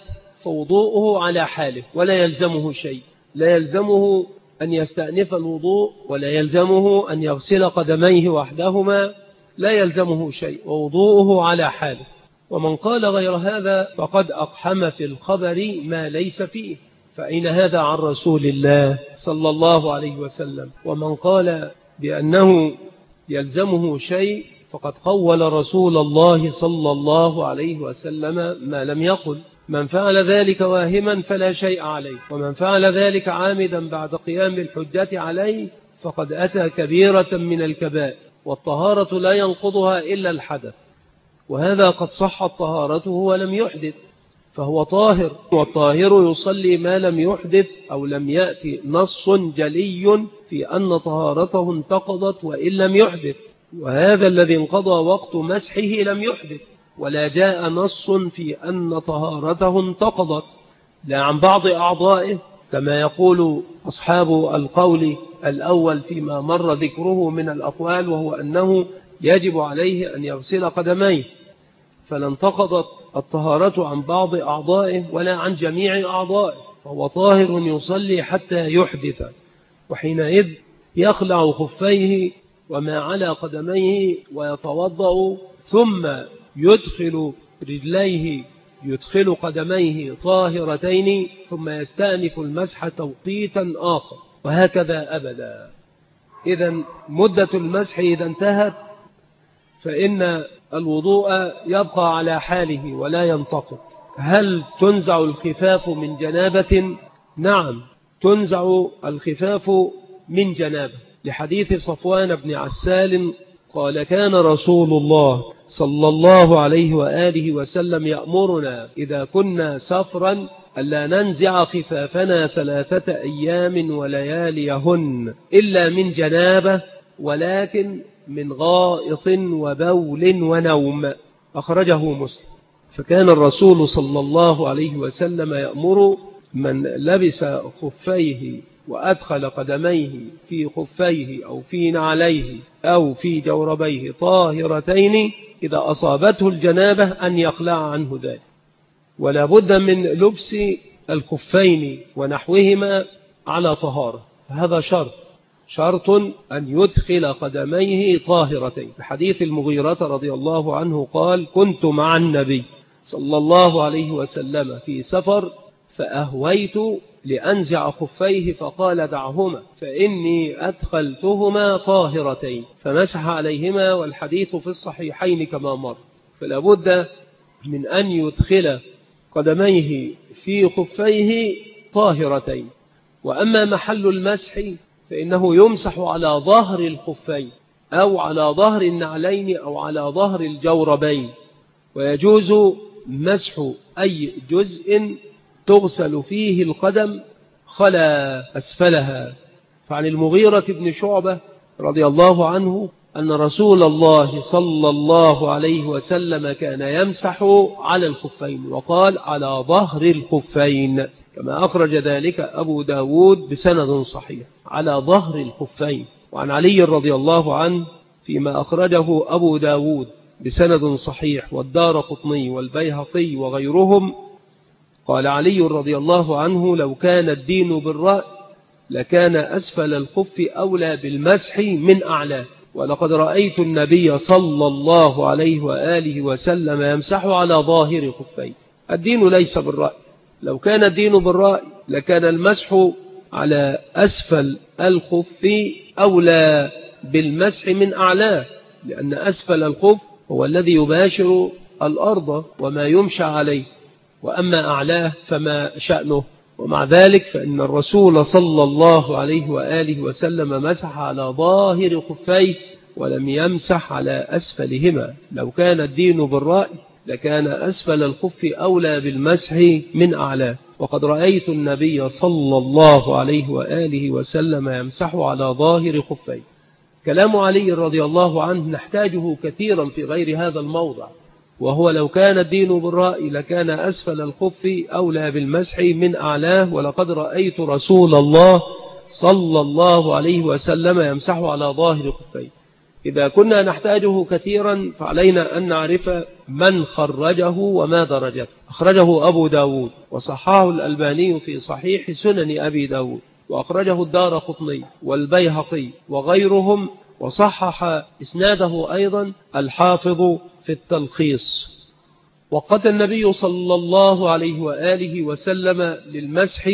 فوضوءه على حاله ولا يلزمه شيء. لا يلزمه أن يستأنف الوضوء، ولا يلزمه أن يغسل قدميه وحدهما، لا يلزمه شيء، ووضوءه على حاله. ومن قال غير هذا فقد أقحم في الخبر ما ليس فيه، فأين هذا عن رسول الله صلى الله عليه وسلم؟ ومن قال بأنه يلزمه شيء فقد قول رسول الله صلى الله عليه وسلم ما لم يقل: من فعل ذلك واهما فلا شيء عليه، ومن فعل ذلك عامدا بعد قيام الحجة عليه فقد أتى كبيرة من الكبائر، والطهارة لا ينقضها إلا الحدث، وهذا قد صحت طهارته ولم يحدث فهو طاهر، والطاهر يصلي ما لم يحدث أو لم يأتي نص جلي في أن طهارته انتقضت وإن لم يحدث. وهذا الذي انقضى وقت مسحه لم يحدث، ولا جاء نص في أن طهارته انتقضت، لا عن بعض أعضائه كما يقول أصحاب القول الأول فيما مر ذكره من الأقوال، وهو أنه يجب عليه أن يغسل قدميه، فلا انتقضت الطهارة عن بعض أعضائه ولا عن جميع أعضائه، فهو طاهر يصلي حتى يحدث، وحينئذ يخلع خفيه وما على قدميه ويتوضأ، ثم يدخل رجليه، يدخل قدميه طاهرتين، ثم يستأنف المسح توقيتا آخر، وهكذا أبدا. إذن مدة المسح إذا انتهت فإن الوضوء يبقى على حاله ولا ينتقض. هل تنزع الخفاف من جنابة؟ نعم، تنزع الخفاف من جنابة، لحديث صفوان بن عسال قال كان رسول الله صلى الله عليه وآله وسلم يأمرنا إذا كنا سفرا ألا ننزع خفافنا 3 أيام ولياليهن إلا من جنابة، ولكن من غائط وبول ونوم. أخرجه مسلم. فكان الرسول صلى الله عليه وسلم يأمر من لبس خفيه وأدخل قدميه في خفيه أو في نعليه أو في جوربيه طاهرتين إذا أصابته الجنابة أن يخلع عنه ذلك. ولا بد من لبس الخفين ونحوهما على طهارة، فهذا شرط أن يدخل قدميه طاهرتين. في حديث المغيرة رضي الله عنه قال كنت مع النبي صلى الله عليه وسلم في سفر فأهويت لأنزع خفيه فقال دعهما فإني أدخلتهما طاهرتين، فمسح عليهما، والحديث في الصحيحين كما مر. فلا بد من أن يدخل قدميه في خفيه طاهرتين. وأما محل المسح فإنه يمسح على ظهر الخفين أو على ظهر النعلين أو على ظهر الجوربين، ويجوز مسح أي جزء تغسل فيه القدم خلا أسفلها. فعن المغيرة بن شعبة رضي الله عنه أن رسول الله صلى الله عليه وسلم كان يمسح على الخفين، وقال على ظهر الخفين، كما أخرج ذلك أبو داود بسند صحيح، على ظهر الخفين. وعن علي رضي الله عنه فيما أخرجه أبو داود بسند صحيح والدارقطني والبيهقي وغيرهم، قال علي رضي الله عنه لو كان الدين بالرأي لكان أسفل الخف أولى بالمسح من أعلاه، ولقد رأيت النبي صلى الله عليه وآله وسلم يمسح على ظاهر خفيه. الدين ليس بالرأي، لو كان الدين بالرأي لكان المسح على أسفل الخف أولى بالمسح من أعلاه، لأن أسفل الخف هو الذي يباشر الأرض وما يمشى عليه، وأما أعلاه فما شأنه. ومع ذلك فإن الرسول صلى الله عليه وآله وسلم مسح على ظاهر خفيه ولم يمسح على أسفلهما. لو كان الدين بالرأي لكان أسفل الخف أولى بالمسح من أعلاه، وقد رأيت النبي صلى الله عليه وآله وسلم يمسح على ظاهر خفيه. كلام علي رضي الله عنه نحتاجه كثيرا في غير هذا الموضع، وهو لو كان الدين بالرأي لكان أسفل الخف أولى بالمسح من أعلاه، ولقد رأيت رسول الله صلى الله عليه وسلم يمسح على ظاهر خفيه. إذا كنا نحتاجه كثيرا فعلينا أن نعرف من خرجه وما درجته. أخرجه أبو داود وصححه الألباني في صحيح سنن أبي داود، وأخرجه الدارقطني والبيهقي وغيرهم، وصحح إسناده أيضا الحافظ في التلخيص. وقت النبي صلى الله عليه وآله وسلم للمسح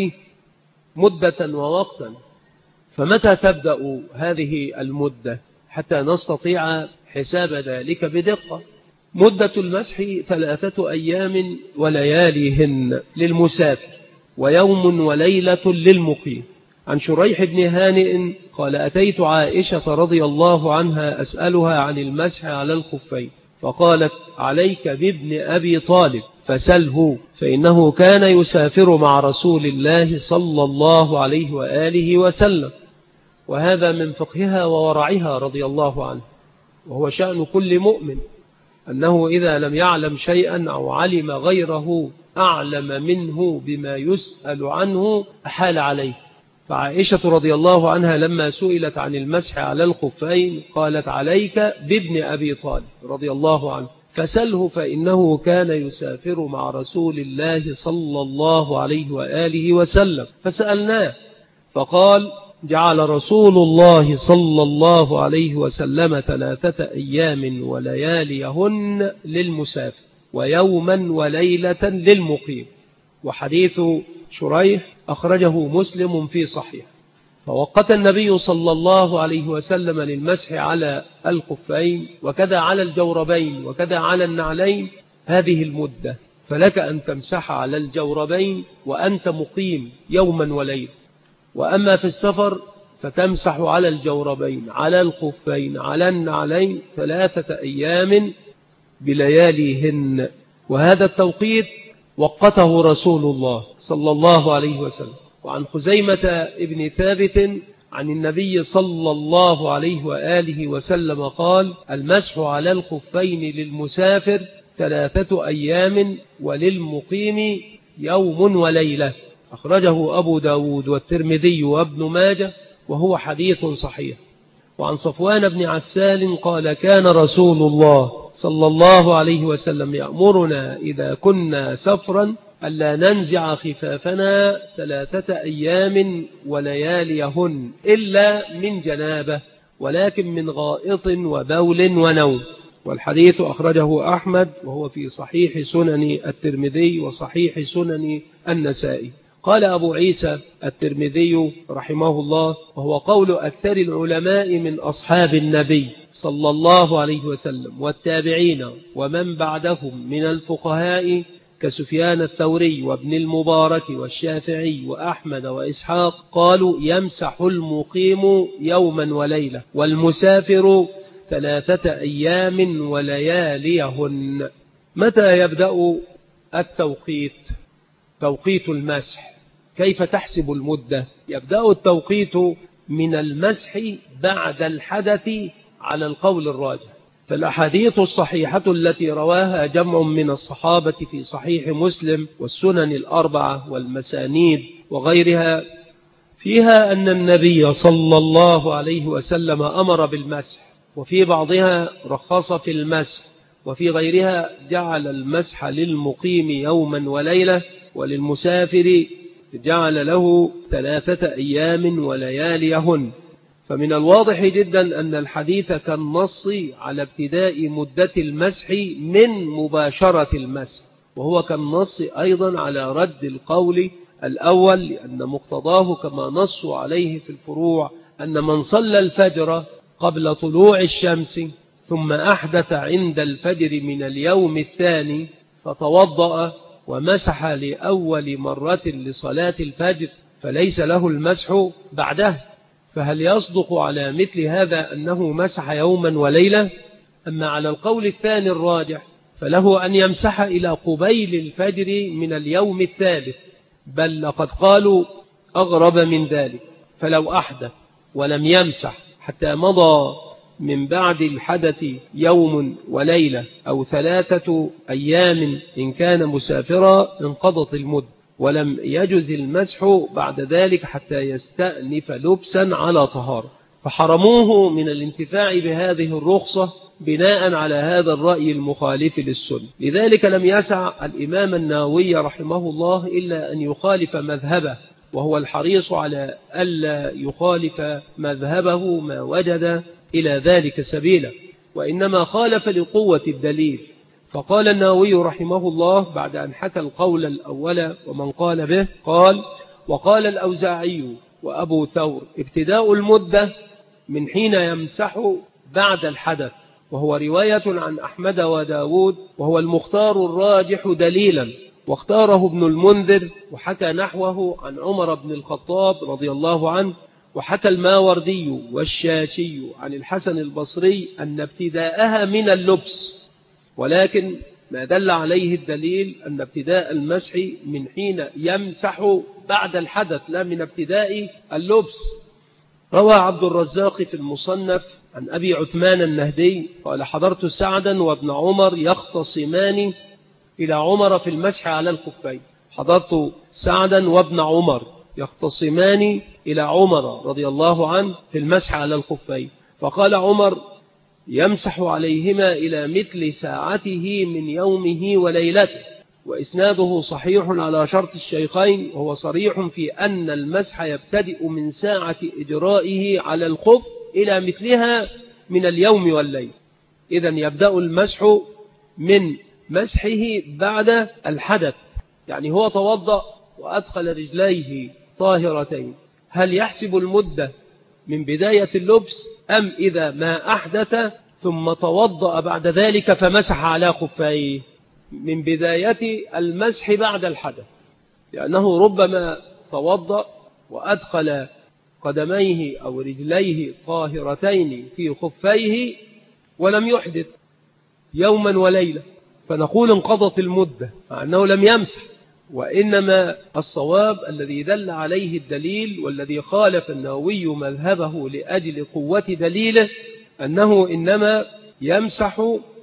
مدة ووقتا، فمتى تبدأ هذه المدة حتى نستطيع حساب ذلك بدقة؟ مدة المسح 3 أيام ولياليهن للمسافر، ويوم وليلة للمقيم. عن شريح بن هانئ قال أتيت عائشة رضي الله عنها أسألها عن المسح على الخفين، فقالت عليك بابن أبي طالب فسله، فإنه كان يسافر مع رسول الله صلى الله عليه وآله وسلم. وهذا من فقهها وورعها رضي الله عنه، وهو شأن كل مؤمن أنه إذا لم يعلم شيئا أو علم غيره أعلم منه بما يسأل عنه أحال عليه. فعائشة رضي الله عنها لما سئلت عن المسح على الخفين قالت عليك بابن أبي طالب رضي الله عنه فسله، فإنه كان يسافر مع رسول الله صلى الله عليه وآله وسلم. فسألناه فقال جعل رسول الله صلى الله عليه وسلم 3 أيام ولياليهن للمسافر ويوما وليلة للمقيم. وحديث شريح أخرجه مسلم في صحيح. فوقت النبي صلى الله عليه وسلم للمسح على الخفين وكذا على الجوربين وكذا على النعلين هذه المدة، فلك أن تمسح على الجوربين وأنت مقيم يوما وليلة، وأما في السفر فتمسح على الجوربين على الخفين على النعلين 3 أيام بلياليهن. وهذا التوقيت وقته رسول الله صلى الله عليه وسلم. وعن خزيمة ابن ثابت عن النبي صلى الله عليه وآله وسلم قال: المسح على الخفين للمسافر 3 أيام وللمقيم يوم وليلة. أخرجه أبو داود والترمذي وابن ماجه وهو حديث صحيح. وعن صفوان بن عسال قال: كان رسول الله صلى الله عليه وسلم يأمرنا إذا كنا سفرا ألا ننزع خفافنا 3 أيام ولياليهن إلا من جنابه، ولكن من غائط وبول ونوم. والحديث أخرجه أحمد وهو في صحيح سنن الترمذي وصحيح سنن النسائي. قال أبو عيسى الترمذي رحمه الله: وهو قول أكثر العلماء من أصحاب النبي صلى الله عليه وسلم والتابعين ومن بعدهم من الفقهاء كسفيان الثوري وابن المبارك والشافعي وأحمد وإسحاق، قالوا: يمسح المقيم يوما وليلة والمسافر 3 أيام ولياليهن. متى يبدأ التوقيت؟ توقيت المسح كيف تحسب المدة؟ يبدأ التوقيت من المسح بعد الحدث على القول الراجح. فالأحاديث الصحيحة التي رواها جمع من الصحابة في صحيح مسلم والسنن ال4 والمسانيد وغيرها فيها أن النبي صلى الله عليه وسلم أمر بالمسح، وفي بعضها رخص في المسح، وفي غيرها جعل المسح للمقيم يوما وليلة وللمسافر جعل له 3 أيام ولياليهن. فمن الواضح جدا أن الحديث كالنص على ابتداء مدة المسح من مباشرة المسح، وهو كالنص أيضا على رد القول الأول، لأن مقتضاه كما نصوا عليه في الفروع أن من صلى الفجر قبل طلوع الشمس ثم أحدث عند الفجر من اليوم الثاني فتوضأ ومسح لأول مرة لصلاة الفجر فليس له المسح بعده. فهل يصدق على مثل هذا أنه مسح يوما وليلة؟ أما على القول الثاني الراجح فله أن يمسح إلى قبيل الفجر من اليوم الثالث، بل لقد قالوا أغرب من ذلك، فلو أحدث ولم يمسح حتى مضى من بعد الحدث يوم وليلة أو 3 أيام إن كان مسافرا انقضت المدة، ولم يجز المسح بعد ذلك حتى يستأنف لبسا على طهارة، فحرموه من الانتفاع بهذه الرخصة بناء على هذا الرأي المخالف للسنة. لذلك لم يسع الإمام النووي رحمه الله إلا أن يخالف مذهبه، وهو الحريص على ألا يخالف مذهبه ما وجد إلى ذلك سبيلا، وإنما خالف لقوة الدليل. فقال النووي رحمه الله بعد أن حكى القول الأول ومن قال به قال: وقال الأوزاعي وأبو ثور: ابتداء المدة من حين يمسح بعد الحدث، وهو رواية عن أحمد وداود، وهو المختار الراجح دليلا، واختاره ابن المنذر وحكى نحوه عن عمر بن الخطاب رضي الله عنه، وحكى الماوردي والشاشي عن الحسن البصري أن ابتداءها من اللبس، ولكن ما دل عليه الدليل أن ابتداء المسح من حين يمسح بعد الحدث لا من ابتداء اللبس. روى عبد الرزاق في المصنف عن أبي عثمان النهدي قال: حضرت سعدا وابن عمر يختصمان إلى عمر في المسح على الخفين. حضرت سعدا وابن عمر يختصمان إلى عمر رضي الله عنه في المسح على الخفين، فقال عمر: يمسح عليهما إلى مثل ساعته من يومه وليلته. وإسناده صحيح على شرط الشيخين، وهو صريح في أن المسح يبتدئ من ساعة إجرائه على الخف إلى مثلها من اليوم والليل. إذن يبدأ المسح من مسحه بعد الحدث، يعني هو توضأ وأدخل رجليه طاهرتين هل يحسب المدة من بداية اللبس أم إذا ما أحدث ثم توضأ بعد ذلك فمسح على خفيه؟ من بداية المسح بعد الحدث، لأنه ربما توضأ وأدخل قدميه أو رجليه طاهرتين في خفيه ولم يحدث يوما وليلة، فنقول انقضت المدة مع أنه لم يمسح. وإنما الصواب الذي دل عليه الدليل والذي خالف النووي مذهبه لأجل قوة دليله أنه إنما يمسح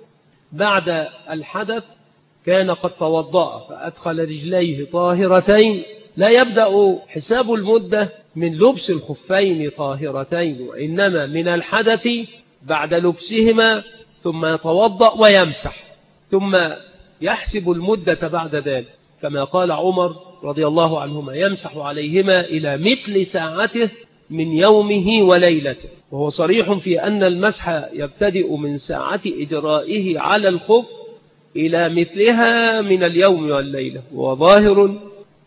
بعد الحدث. كان قد توضأ فأدخل رجليه طاهرتين، لا يبدأ حساب المدة من لبس الخفين طاهرتين، وإنما من الحدث بعد لبسهما، ثم يتوضأ ويمسح، ثم يحسب المدة بعد ذلك، كما قال عمر رضي الله عنهما: يمسح عليهما إلى مثل ساعته من يومه وليلته. وهو صريح في أن المسح يبتدئ من ساعة إجرائه على الخف إلى مثلها من اليوم والليلة، وظاهر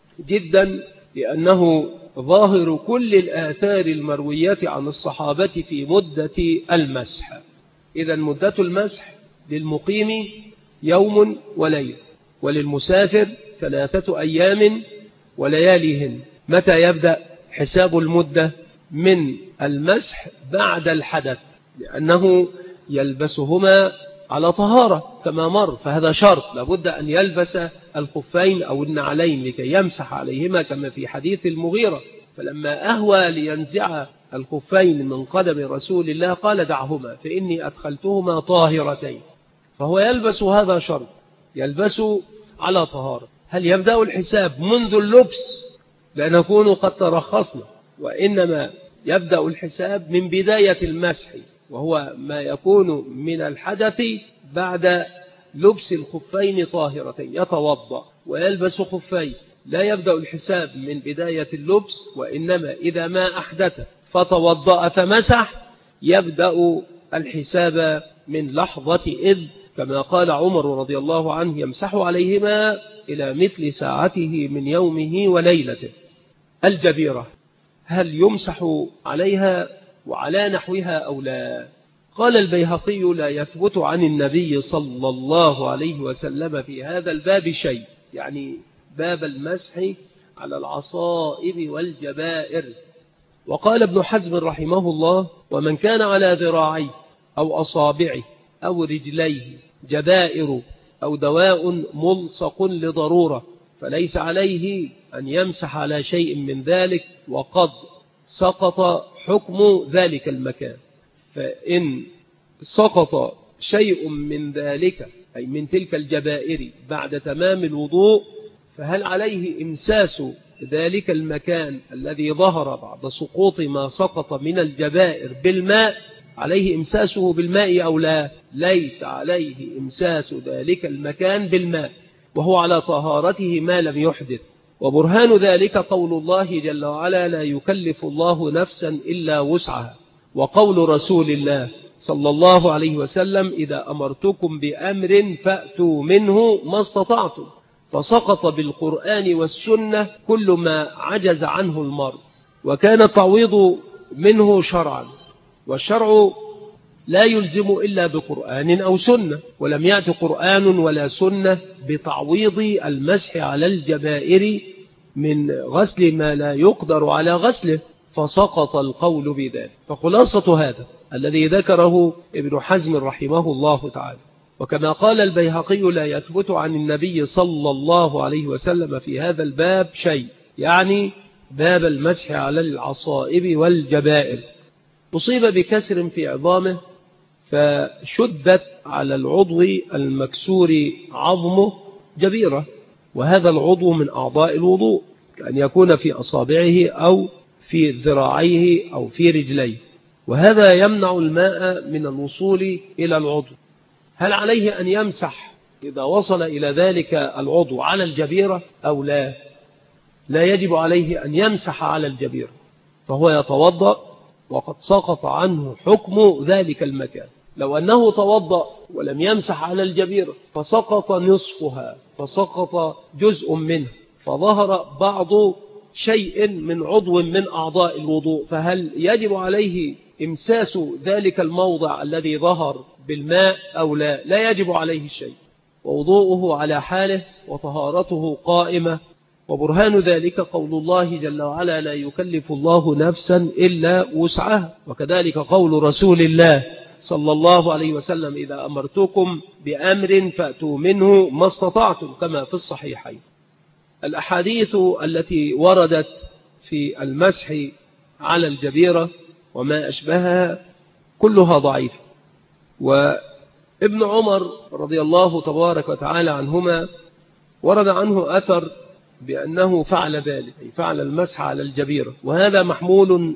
جدا لأنه ظاهر كل الآثار المروية عن الصحابة في مدة المسح. إذا مدة المسح للمقيم يوم وليلة، وللمسافر 3 أيام ولياليهن. متى يبدأ حساب المدة؟ من المسح بعد الحدث، لأنه يلبسهما على طهارة كما مر، فهذا شرط، لابد أن يلبس الخفين أو النعلين لكي يمسح عليهما، كما في حديث المغيرة: فلما أهوى لينزع الخفين من قدم رسول الله قال: دعهما فإني أدخلتهما طاهرتين. فهو يلبس، هذا شرط، يلبس على طهارة. هل يبدأ الحساب منذ اللبس؟ لا نكون قد ترخصنا، وإنما يبدأ الحساب من بداية المسح، وهو ما يكون من الحدث بعد لبس الخفين طاهرتين. يتوضأ ويلبس خفين، لا يبدأ الحساب من بداية اللبس، وإنما إذا ما أحدث فتوضأ فمسح يبدأ الحساب من لحظة إذ، كما قال عمر رضي الله عنه: يمسح عليهما إلى مثل ساعته من يومه وليلته. الجبيرة هل يمسح عليها وعلى نحوها أو لا؟ قال البيهقي: لا يثبت عن النبي صلى الله عليه وسلم في هذا الباب شيء، يعني باب المسح على العصائب والجبائر. وقال ابن حزم رحمه الله: ومن كان على ذراعيه أو أصابعه أو رجليه جبائر أو دواء ملصق لضرورة فليس عليه أن يمسح على شيء من ذلك، وقد سقط حكم ذلك المكان. فإن سقط شيء من ذلك، أي من تلك الجبائر، بعد تمام الوضوء، فهل عليه إمساس ذلك المكان الذي ظهر بعد سقوط ما سقط من الجبائر بالماء؟ عليه إمساسه بالماء أو لا؟ ليس عليه إمساس ذلك المكان بالماء، وهو على طهارته ما لم يحدث. وبرهان ذلك قول الله جل وعلا: لا يكلف الله نفسا إلا وسعها، وقول رسول الله صلى الله عليه وسلم: إذا أمرتكم بأمر فأتوا منه ما استطعتم. فسقط بالقرآن والسنة كل ما عجز عنه المرء، وكان التعويض منه شرعا، والشرع لا يلزم إلا بقرآن أو سنة، ولم يأت قرآن ولا سنة بتعويض المسح على الجبائر من غسل ما لا يقدر على غسله، فسقط القول بذلك. فخلاصة هذا الذي ذكره ابن حزم رحمه الله تعالى، وكما قال البيهقي: لا يثبت عن النبي صلى الله عليه وسلم في هذا الباب شيء، يعني باب المسح على العصائب والجبائر. أصيب بكسر في عظامه فشدت على العضو المكسور عظمه جبيرة، وهذا العضو من أعضاء الوضوء، كأن يكون في أصابعه أو في ذراعيه أو في رجليه، وهذا يمنع الماء من الوصول إلى العضو. هل عليه أن يمسح إذا وصل إلى ذلك العضو على الجبيرة أو لا؟ لا يجب عليه أن يمسح على الجبيرة، فهو يتوضأ وقد سقط عنه حكم ذلك المكان. لو أنه توضأ ولم يمسح على الجبيرة فسقط نصفها، فسقط جزء منه، فظهر بعض شيء من عضو من أعضاء الوضوء، فهل يجب عليه إمساس ذلك الموضع الذي ظهر بالماء أو لا؟ لا يجب عليه شيء، ووضوءه على حاله وطهارته قائمة. وبرهان ذلك قول الله جل وعلا: لا يكلف الله نفسا إلا وسعها. وكذلك قول رسول الله صلى الله عليه وسلم: إذا أمرتكم بأمر فأتوا منه ما استطعتم، كما في الصحيحين. الأحاديث التي وردت في المسح على الجبيرة وما أشبهها كلها ضعيفة. وابن عمر رضي الله تبارك وتعالى عنهما ورد عنه أثر بأنه فعل ذلك، أي فعل المسح على الجبيرة، وهذا محمول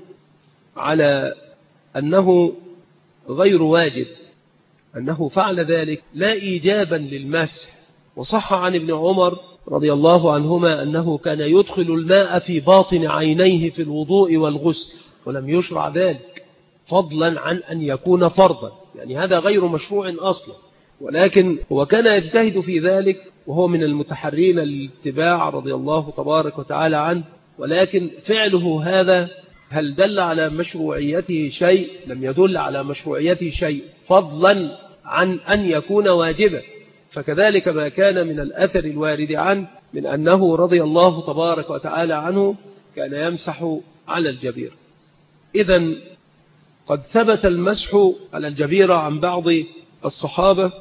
على أنه غير واجب، أنه فعل ذلك لا إيجابا للمسح. وصح عن ابن عمر رضي الله عنهما أنه كان يدخل الماء في باطن عينيه في الوضوء والغسل، ولم يشرع ذلك، فضلا عن أن يكون فرضا، يعني هذا غير مشروع أصلا، ولكن هو كان يجتهد في ذلك، وهو من المتحرين للاتباع رضي الله تبارك وتعالى عنه. ولكن فعله هذا هل دل على مشروعيته شيء؟ لم يدل على مشروعيته شيء، فضلا عن أن يكون واجبا. فكذلك ما كان من الأثر الوارد عنه من أنه رضي الله تبارك وتعالى عنه كان يمسح على الجبيرة. إذن قد ثبت المسح على الجبيرة عن بعض الصحابة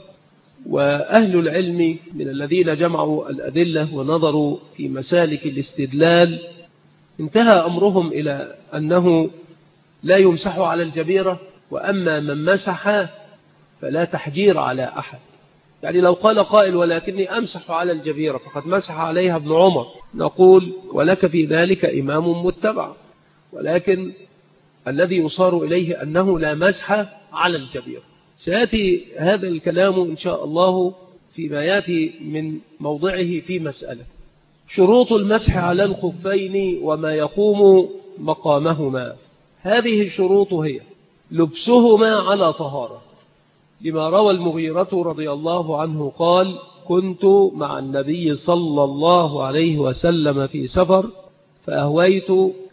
وأهل العلم من الذين جمعوا الأدلة ونظروا في مسالك الاستدلال، انتهى أمرهم إلى أنه لا يمسح على الجبيرة، وأما من مسح فلا تحجير على أحد. يعني لو قال قائل: ولكني أمسح على الجبيرة فقد مسح عليها ابن عمر، نقول: ولك في ذلك إمام متبع، ولكن الذي يصار إليه أنه لا مسح على الجبيرة. سيأتي هذا الكلام إن شاء الله فيما يأتي من موضعه في مسألة شروط المسح على الخفين وما يقوم مقامهما. هذه الشروط هي: لبسهما على طهارة، لما روى المغيرة رضي الله عنه قال: كنت مع النبي صلى الله عليه وسلم في سفر فأهويت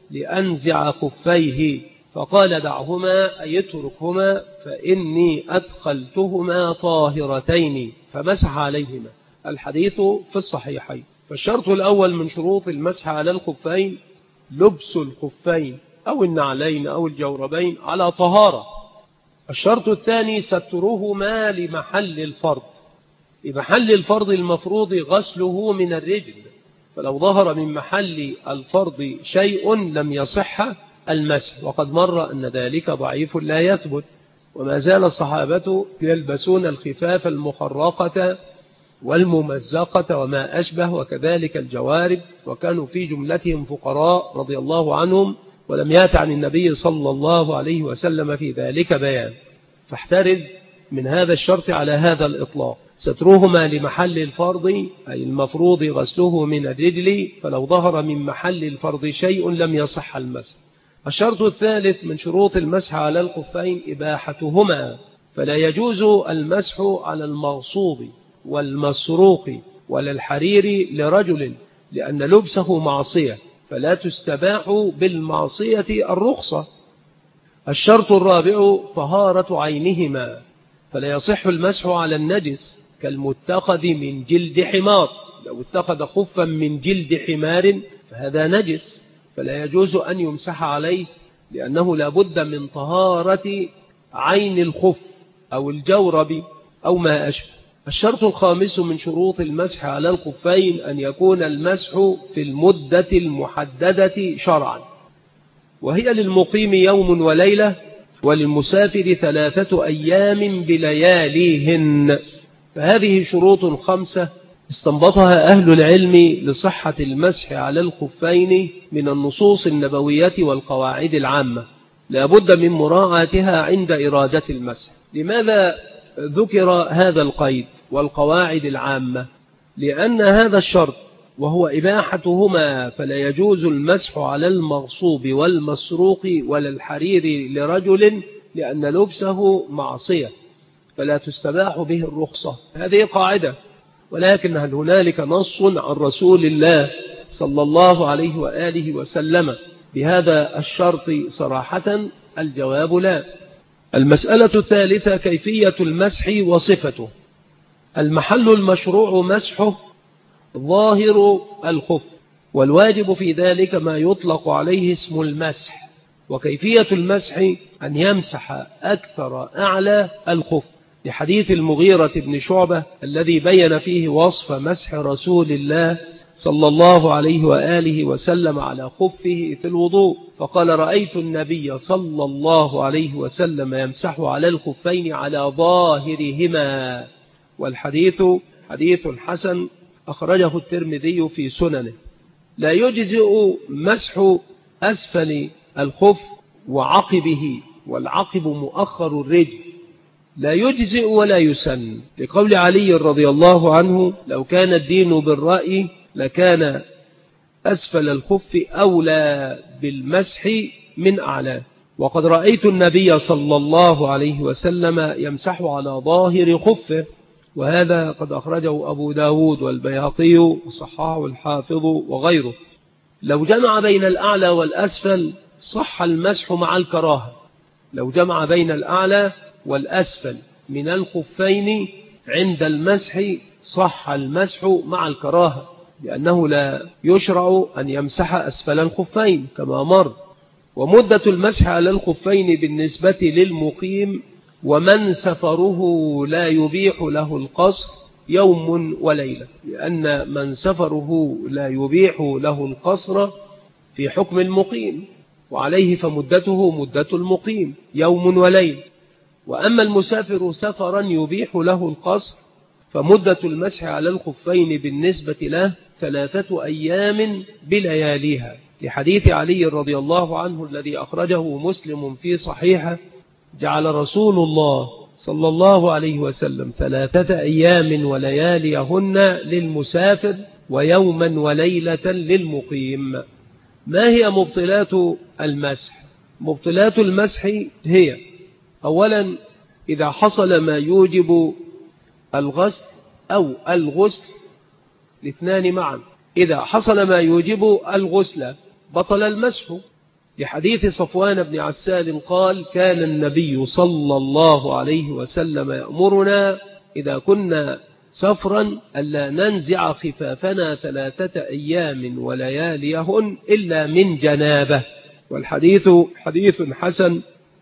لأنزع خفيه فقال: دعهما، أي اتركهما، فإني أدخلتهما طاهرتين، فمسح عليهما. الحديث في الصحيحين. فالشرط الأول من شروط المسح على الخفين لبس الخفين أو النعلين أو الجوربين على طهارة. الشرط الثاني سترهما لمحل الفرض. لمحل الفرض المفروض غسله من الرجل، فلو ظهر من محل الفرض شيء لم يصح المسح، وقد مر أن ذلك ضعيف لا يثبت. وما زال الصحابة يلبسون الخفاف المخرقة والممزقة وما أشبه، وكذلك الجوارب، وكانوا في جملتهم فقراء رضي الله عنهم، ولم يأت عن النبي صلى الله عليه وسلم في ذلك بيان. فاحترز من هذا الشرط على هذا الإطلاق: سترهما لمحل الفرض، أي المفروض غسله من الرجل، فلو ظهر من محل الفرض شيء لم يصح المسح. الشرط الثالث من شروط المسح على الخفين إباحتهما، فلا يجوز المسح على المغصوب والمسروق ولا الحرير لرجل، لأن لبسه معصية، فلا تستباح بالمعصية الرخصة. الشرط الرابع طهارة عينهما، فلا يصح المسح على النجس كالمتخذ من جلد حمار. لو اتخذ خفا من جلد حمار فهذا نجس، فلا يجوز أن يمسح عليه، لأنه لا بد من طهارة عين الخف أو الجورب أو ما أشبه. الشرط الخامس من شروط المسح على الخفين أن يكون المسح في المدة المحددة شرعا، وهي للمقيم يوم وليلة، وللمسافر 3 أيام بلياليهن. فهذه شروط 5 استنبطها أهل العلم لصحة المسح على الخفين من النصوص النبوية والقواعد العامة، لا بد من مراعاتها عند إرادة المسح. لماذا ذكر هذا القيد والقواعد العامة؟ لأن هذا الشرط وهو إباحتهما، فلا يجوز المسح على المغصوب والمسروق ولا الحرير لرجل، لأن لبسه معصية، فلا تستباح به الرخصة. هذه قاعدة. ولكن هل هنالك نص عن رسول الله صلى الله عليه وآله وسلم بهذا الشرط صراحة؟ الجواب لا. المسألة الثالثة كيفية المسح وصفته. المحل المشروع مسحه ظاهر الخف، والواجب في ذلك ما يطلق عليه اسم المسح. وكيفية المسح أن يمسح أكثر أعلى الخف، لحديث المغيرة بن شعبة الذي بين فيه وصف مسح رسول الله صلى الله عليه وآله وسلم على خفه في الوضوء، فقال: رأيت النبي صلى الله عليه وسلم يمسح على الخفين على ظاهرهما. والحديث حديث حسن أخرجه الترمذي في سننه. لا يجزئ مسح أسفل الخف وعقبه، والعقب مؤخر الرجل، لا يجزئ ولا يسن، لقول علي رضي الله عنه: لو كان الدين بالرأي لكان أسفل الخف أولى بالمسح من أعلاه. وقد رأيت النبي صلى الله عليه وسلم يمسح على ظاهر خفه، وهذا قد أخرجه أبو داود والبيهقي وصححه الحافظ وغيره. لو جمع بين الأعلى والأسفل صح المسح مع الكراهة. لو جمع بين الأعلى والأسفل من الخفين عند المسح صح المسح مع الكراهة، لأنه لا يشرع أن يمسح أسفل الخفين كما مر. ومدة المسح على الخفين بالنسبة للمقيم ومن سفره لا يبيح له القصر يوم وليلة، لأن من سفره لا يبيح له القصر في حكم المقيم، وعليه فمدته مدة المقيم يوم وليلة. وأما المسافر سفرا يبيح له القصر فمدة المسح على الخفين بالنسبة له 3 أيام بلياليها، لحديث علي رضي الله عنه الذي أخرجه مسلم في صحيحه: جعل رسول الله صلى الله عليه وسلم 3 أيام ولياليهن للمسافر ويوما وليلة للمقيم. ما هي مبطلات المسح؟ مبطلات المسح هي: أولا، إذا حصل ما يوجب الغسل أو الغسل، الاثنان معا. إذا حصل ما يوجب الغسل بطل المسح، لحديث صفوان بن عسال قال: كان النبي صلى الله عليه وسلم يأمرنا إذا كنا سفرا ألا ننزع خفافنا 3 أيام ولياليهن إلا من جنابه. والحديث حديث حسن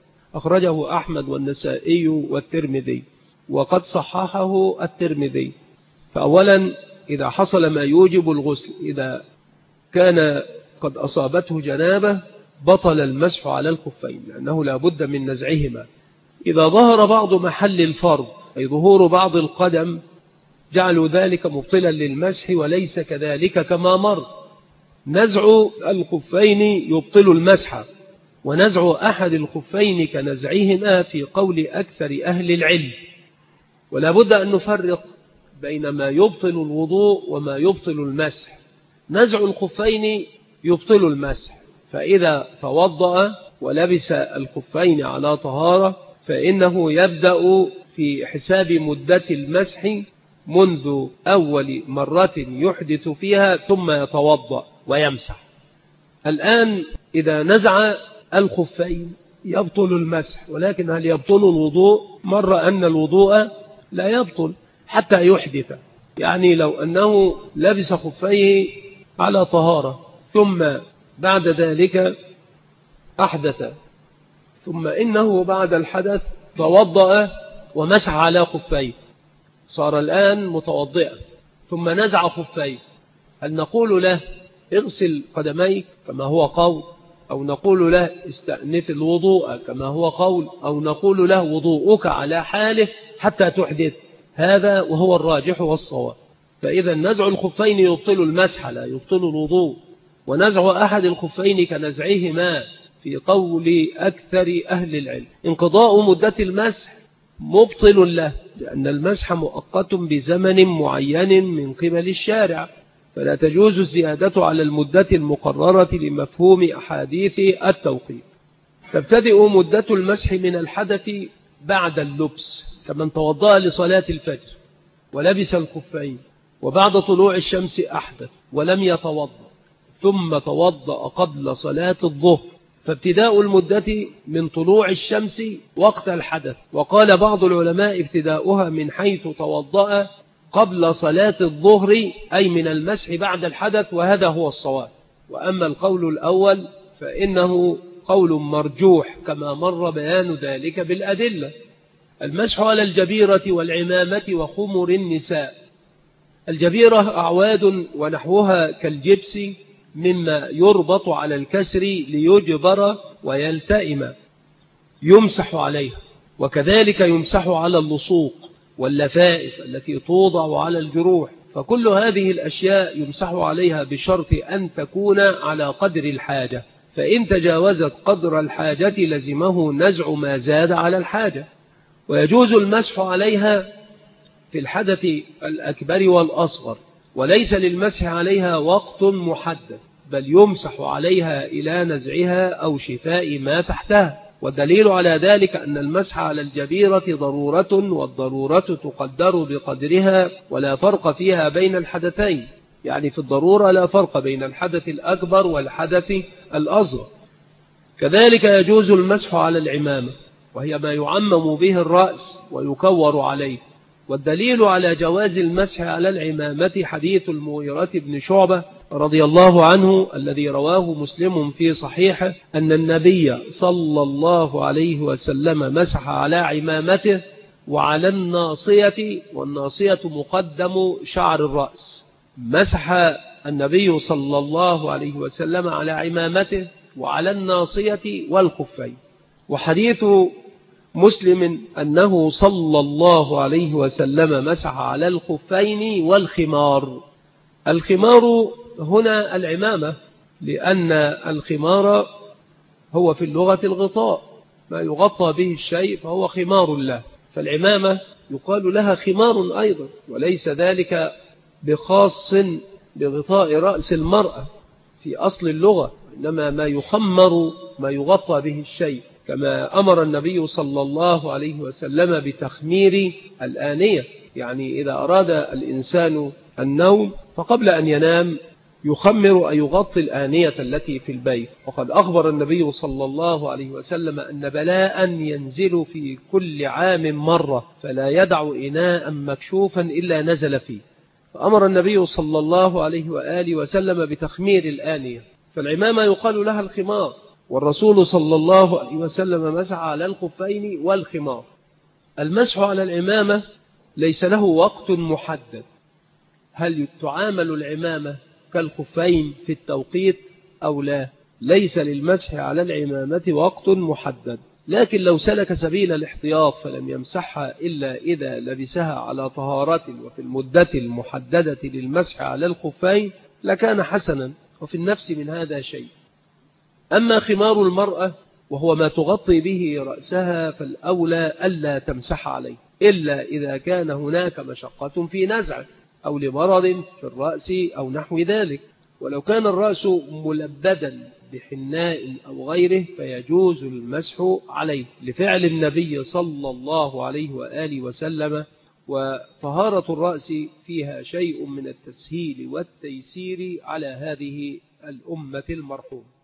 أخرجه أحمد والنسائي والترمذي، وقد صححه الترمذي. فأولا، إذا حصل ما يوجب الغسل، إذا كان قد أصابته جنابه بطل المسح على الخفين، لأنه لا بد من نزعهما. إذا ظهر بعض محل الفرض، أي ظهور بعض القدم، جعلوا ذلك مبطلا للمسح، وليس كذلك كما مر. نزع الخفين يبطل المسح، ونزع أحد الخفين كنزعهما في قول أكثر أهل العلم. ولا بد أن نفرق بين ما يبطل الوضوء وما يبطل المسح. نزع الخفين يبطل المسح، فإذا توضأ ولبس الخفين على طهارة فإنه يبدأ في حساب مدة المسح منذ أول مرة يحدث فيها ثم يتوضأ ويمسح. الآن إذا نزع الخفين يبطل المسح، ولكن هل يبطل الوضوء؟ مر أن الوضوء لا يبطل حتى يحدث. يعني لو أنه لبس خفيه على طهارة ثم بعد ذلك أحدث، ثم إنه بعد الحدث توضأ ومسح على خفيه، صار الآن متوضئا ثم نزع خفيه، هل نقول له اغسل قدميك كما هو قول، أو نقول له استأنف الوضوء كما هو قول، أو نقول له وضوءك على حاله حتى تحدث؟ هذا وهو الراجح والصواب. فإذا نزع الخفين يبطل المسح لا يبطل الوضوء، ونزع أحد الخفين كنزعهما في قول أكثر أهل العلم. انقضاء مدة المسح مبطل له، لأن المسح مؤقت بزمن معين من قبل الشارع، فلا تجوز الزيادة على المدة المقررة لمفهوم أحاديث التوقيت. تبتدئ مدة المسح من الحدث بعد اللبس، كمن توضأ لصلاة الفجر ولبس الخفين وبعد طلوع الشمس أحدث ولم يتوضأ، ثم توضأ قبل صلاة الظهر، فابتداء المدة من طلوع الشمس وقت الحدث. وقال بعض العلماء ابتداؤها من حيث توضأ قبل صلاة الظهر، أي من المسح بعد الحدث، وهذا هو الصواب. وأما القول الأول فإنه قول مرجوح كما مر بيان ذلك بالأدلة. المسح على الجبيرة والعمامة وخمر النساء. الجبيرة أعواد ونحوها كالجبس مما يربط على الكسر ليجبر ويلتئم، يمسح عليها، وكذلك يمسح على اللصوق واللفائف التي توضع على الجروح. فكل هذه الأشياء يمسح عليها بشرط أن تكون على قدر الحاجة، فإن تجاوزت قدر الحاجة لزمه نزع ما زاد على الحاجة. ويجوز المسح عليها في الحدث الأكبر والأصغر، وليس للمسح عليها وقت محدد، بل يمسح عليها إلى نزعها أو شفاء ما تحتها. والدليل على ذلك أن المسح على الجبيرة ضرورة، والضرورة تقدر بقدرها، ولا فرق فيها بين الحدثين، يعني في الضرورة لا فرق بين الحدث الأكبر والحدث الأصغر. كذلك يجوز المسح على العمامة، وهي ما يعمم به الرأس ويكور عليه. والدليل على جواز المسح على العمامة حديث المغيرة بن شعبة رضي الله عنه الذي رواه مسلم في صحيحه أن النبي صلى الله عليه وسلم مسح على عمامته وعلى الناصية، والناصية مقدم شعر الرأس. مسح النبي صلى الله عليه وسلم على عمامته وعلى الناصية والخفين. وحديث مسلم أنه صلى الله عليه وسلم مسح على الخفين والخمار. الخمار هنا العمامة، لأن الخمار هو في اللغة الغطاء، ما يغطى به الشيء فهو خمار له. فالعمامة يقال لها خمار أيضا، وليس ذلك بخاص بغطاء رأس المرأة في أصل اللغة، إنما ما يخمر ما يغطى به الشيء، كما أمر النبي صلى الله عليه وسلم بتخمير الآنية. يعني إذا أراد الإنسان النوم فقبل أن ينام يخمر أن يغطي الآنية التي في البيت. وقد أخبر النبي صلى الله عليه وسلم أن بلاء ينزل في كل عام مرة، فلا يدع إناء مكشوفا إلا نزل فيه، فأمر النبي صلى الله عليه وآله وسلم بتخمير الآنية. فالعمامة يقال لها الخمار، والرسول صلى الله عليه وسلم مسح على الخفين والخمار. المسح على العمامة ليس له وقت محدد. هل تعامل العمامة كالخفين في التوقيت أو لا؟ ليس للمسح على العمامة وقت محدد، لكن لو سلك سبيل الاحتياط فلم يمسحها إلا إذا لبسها على طهارة وفي المدة المحددة للمسح على الخفين لكان حسنا، وفي النفس من هذا شيء. أما خمار المرأة وهو ما تغطي به رأسها فالأولى ألا تمسح عليه إلا إذا كان هناك مشقة في نزعه أو لمرض في الرأس أو نحو ذلك. ولو كان الرأس ملبدا بحناء أو غيره فيجوز المسح عليه لفعل النبي صلى الله عليه وآله وسلم. وطهارة الرأس فيها شيء من التسهيل والتيسير على هذه الأمة المرحومة.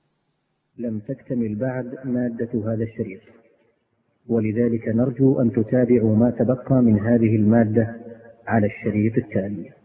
لم تكتمل بعد مادة هذا الشريط، ولذلك نرجو أن تتابعوا ما تبقى من هذه المادة على الشريط التالي.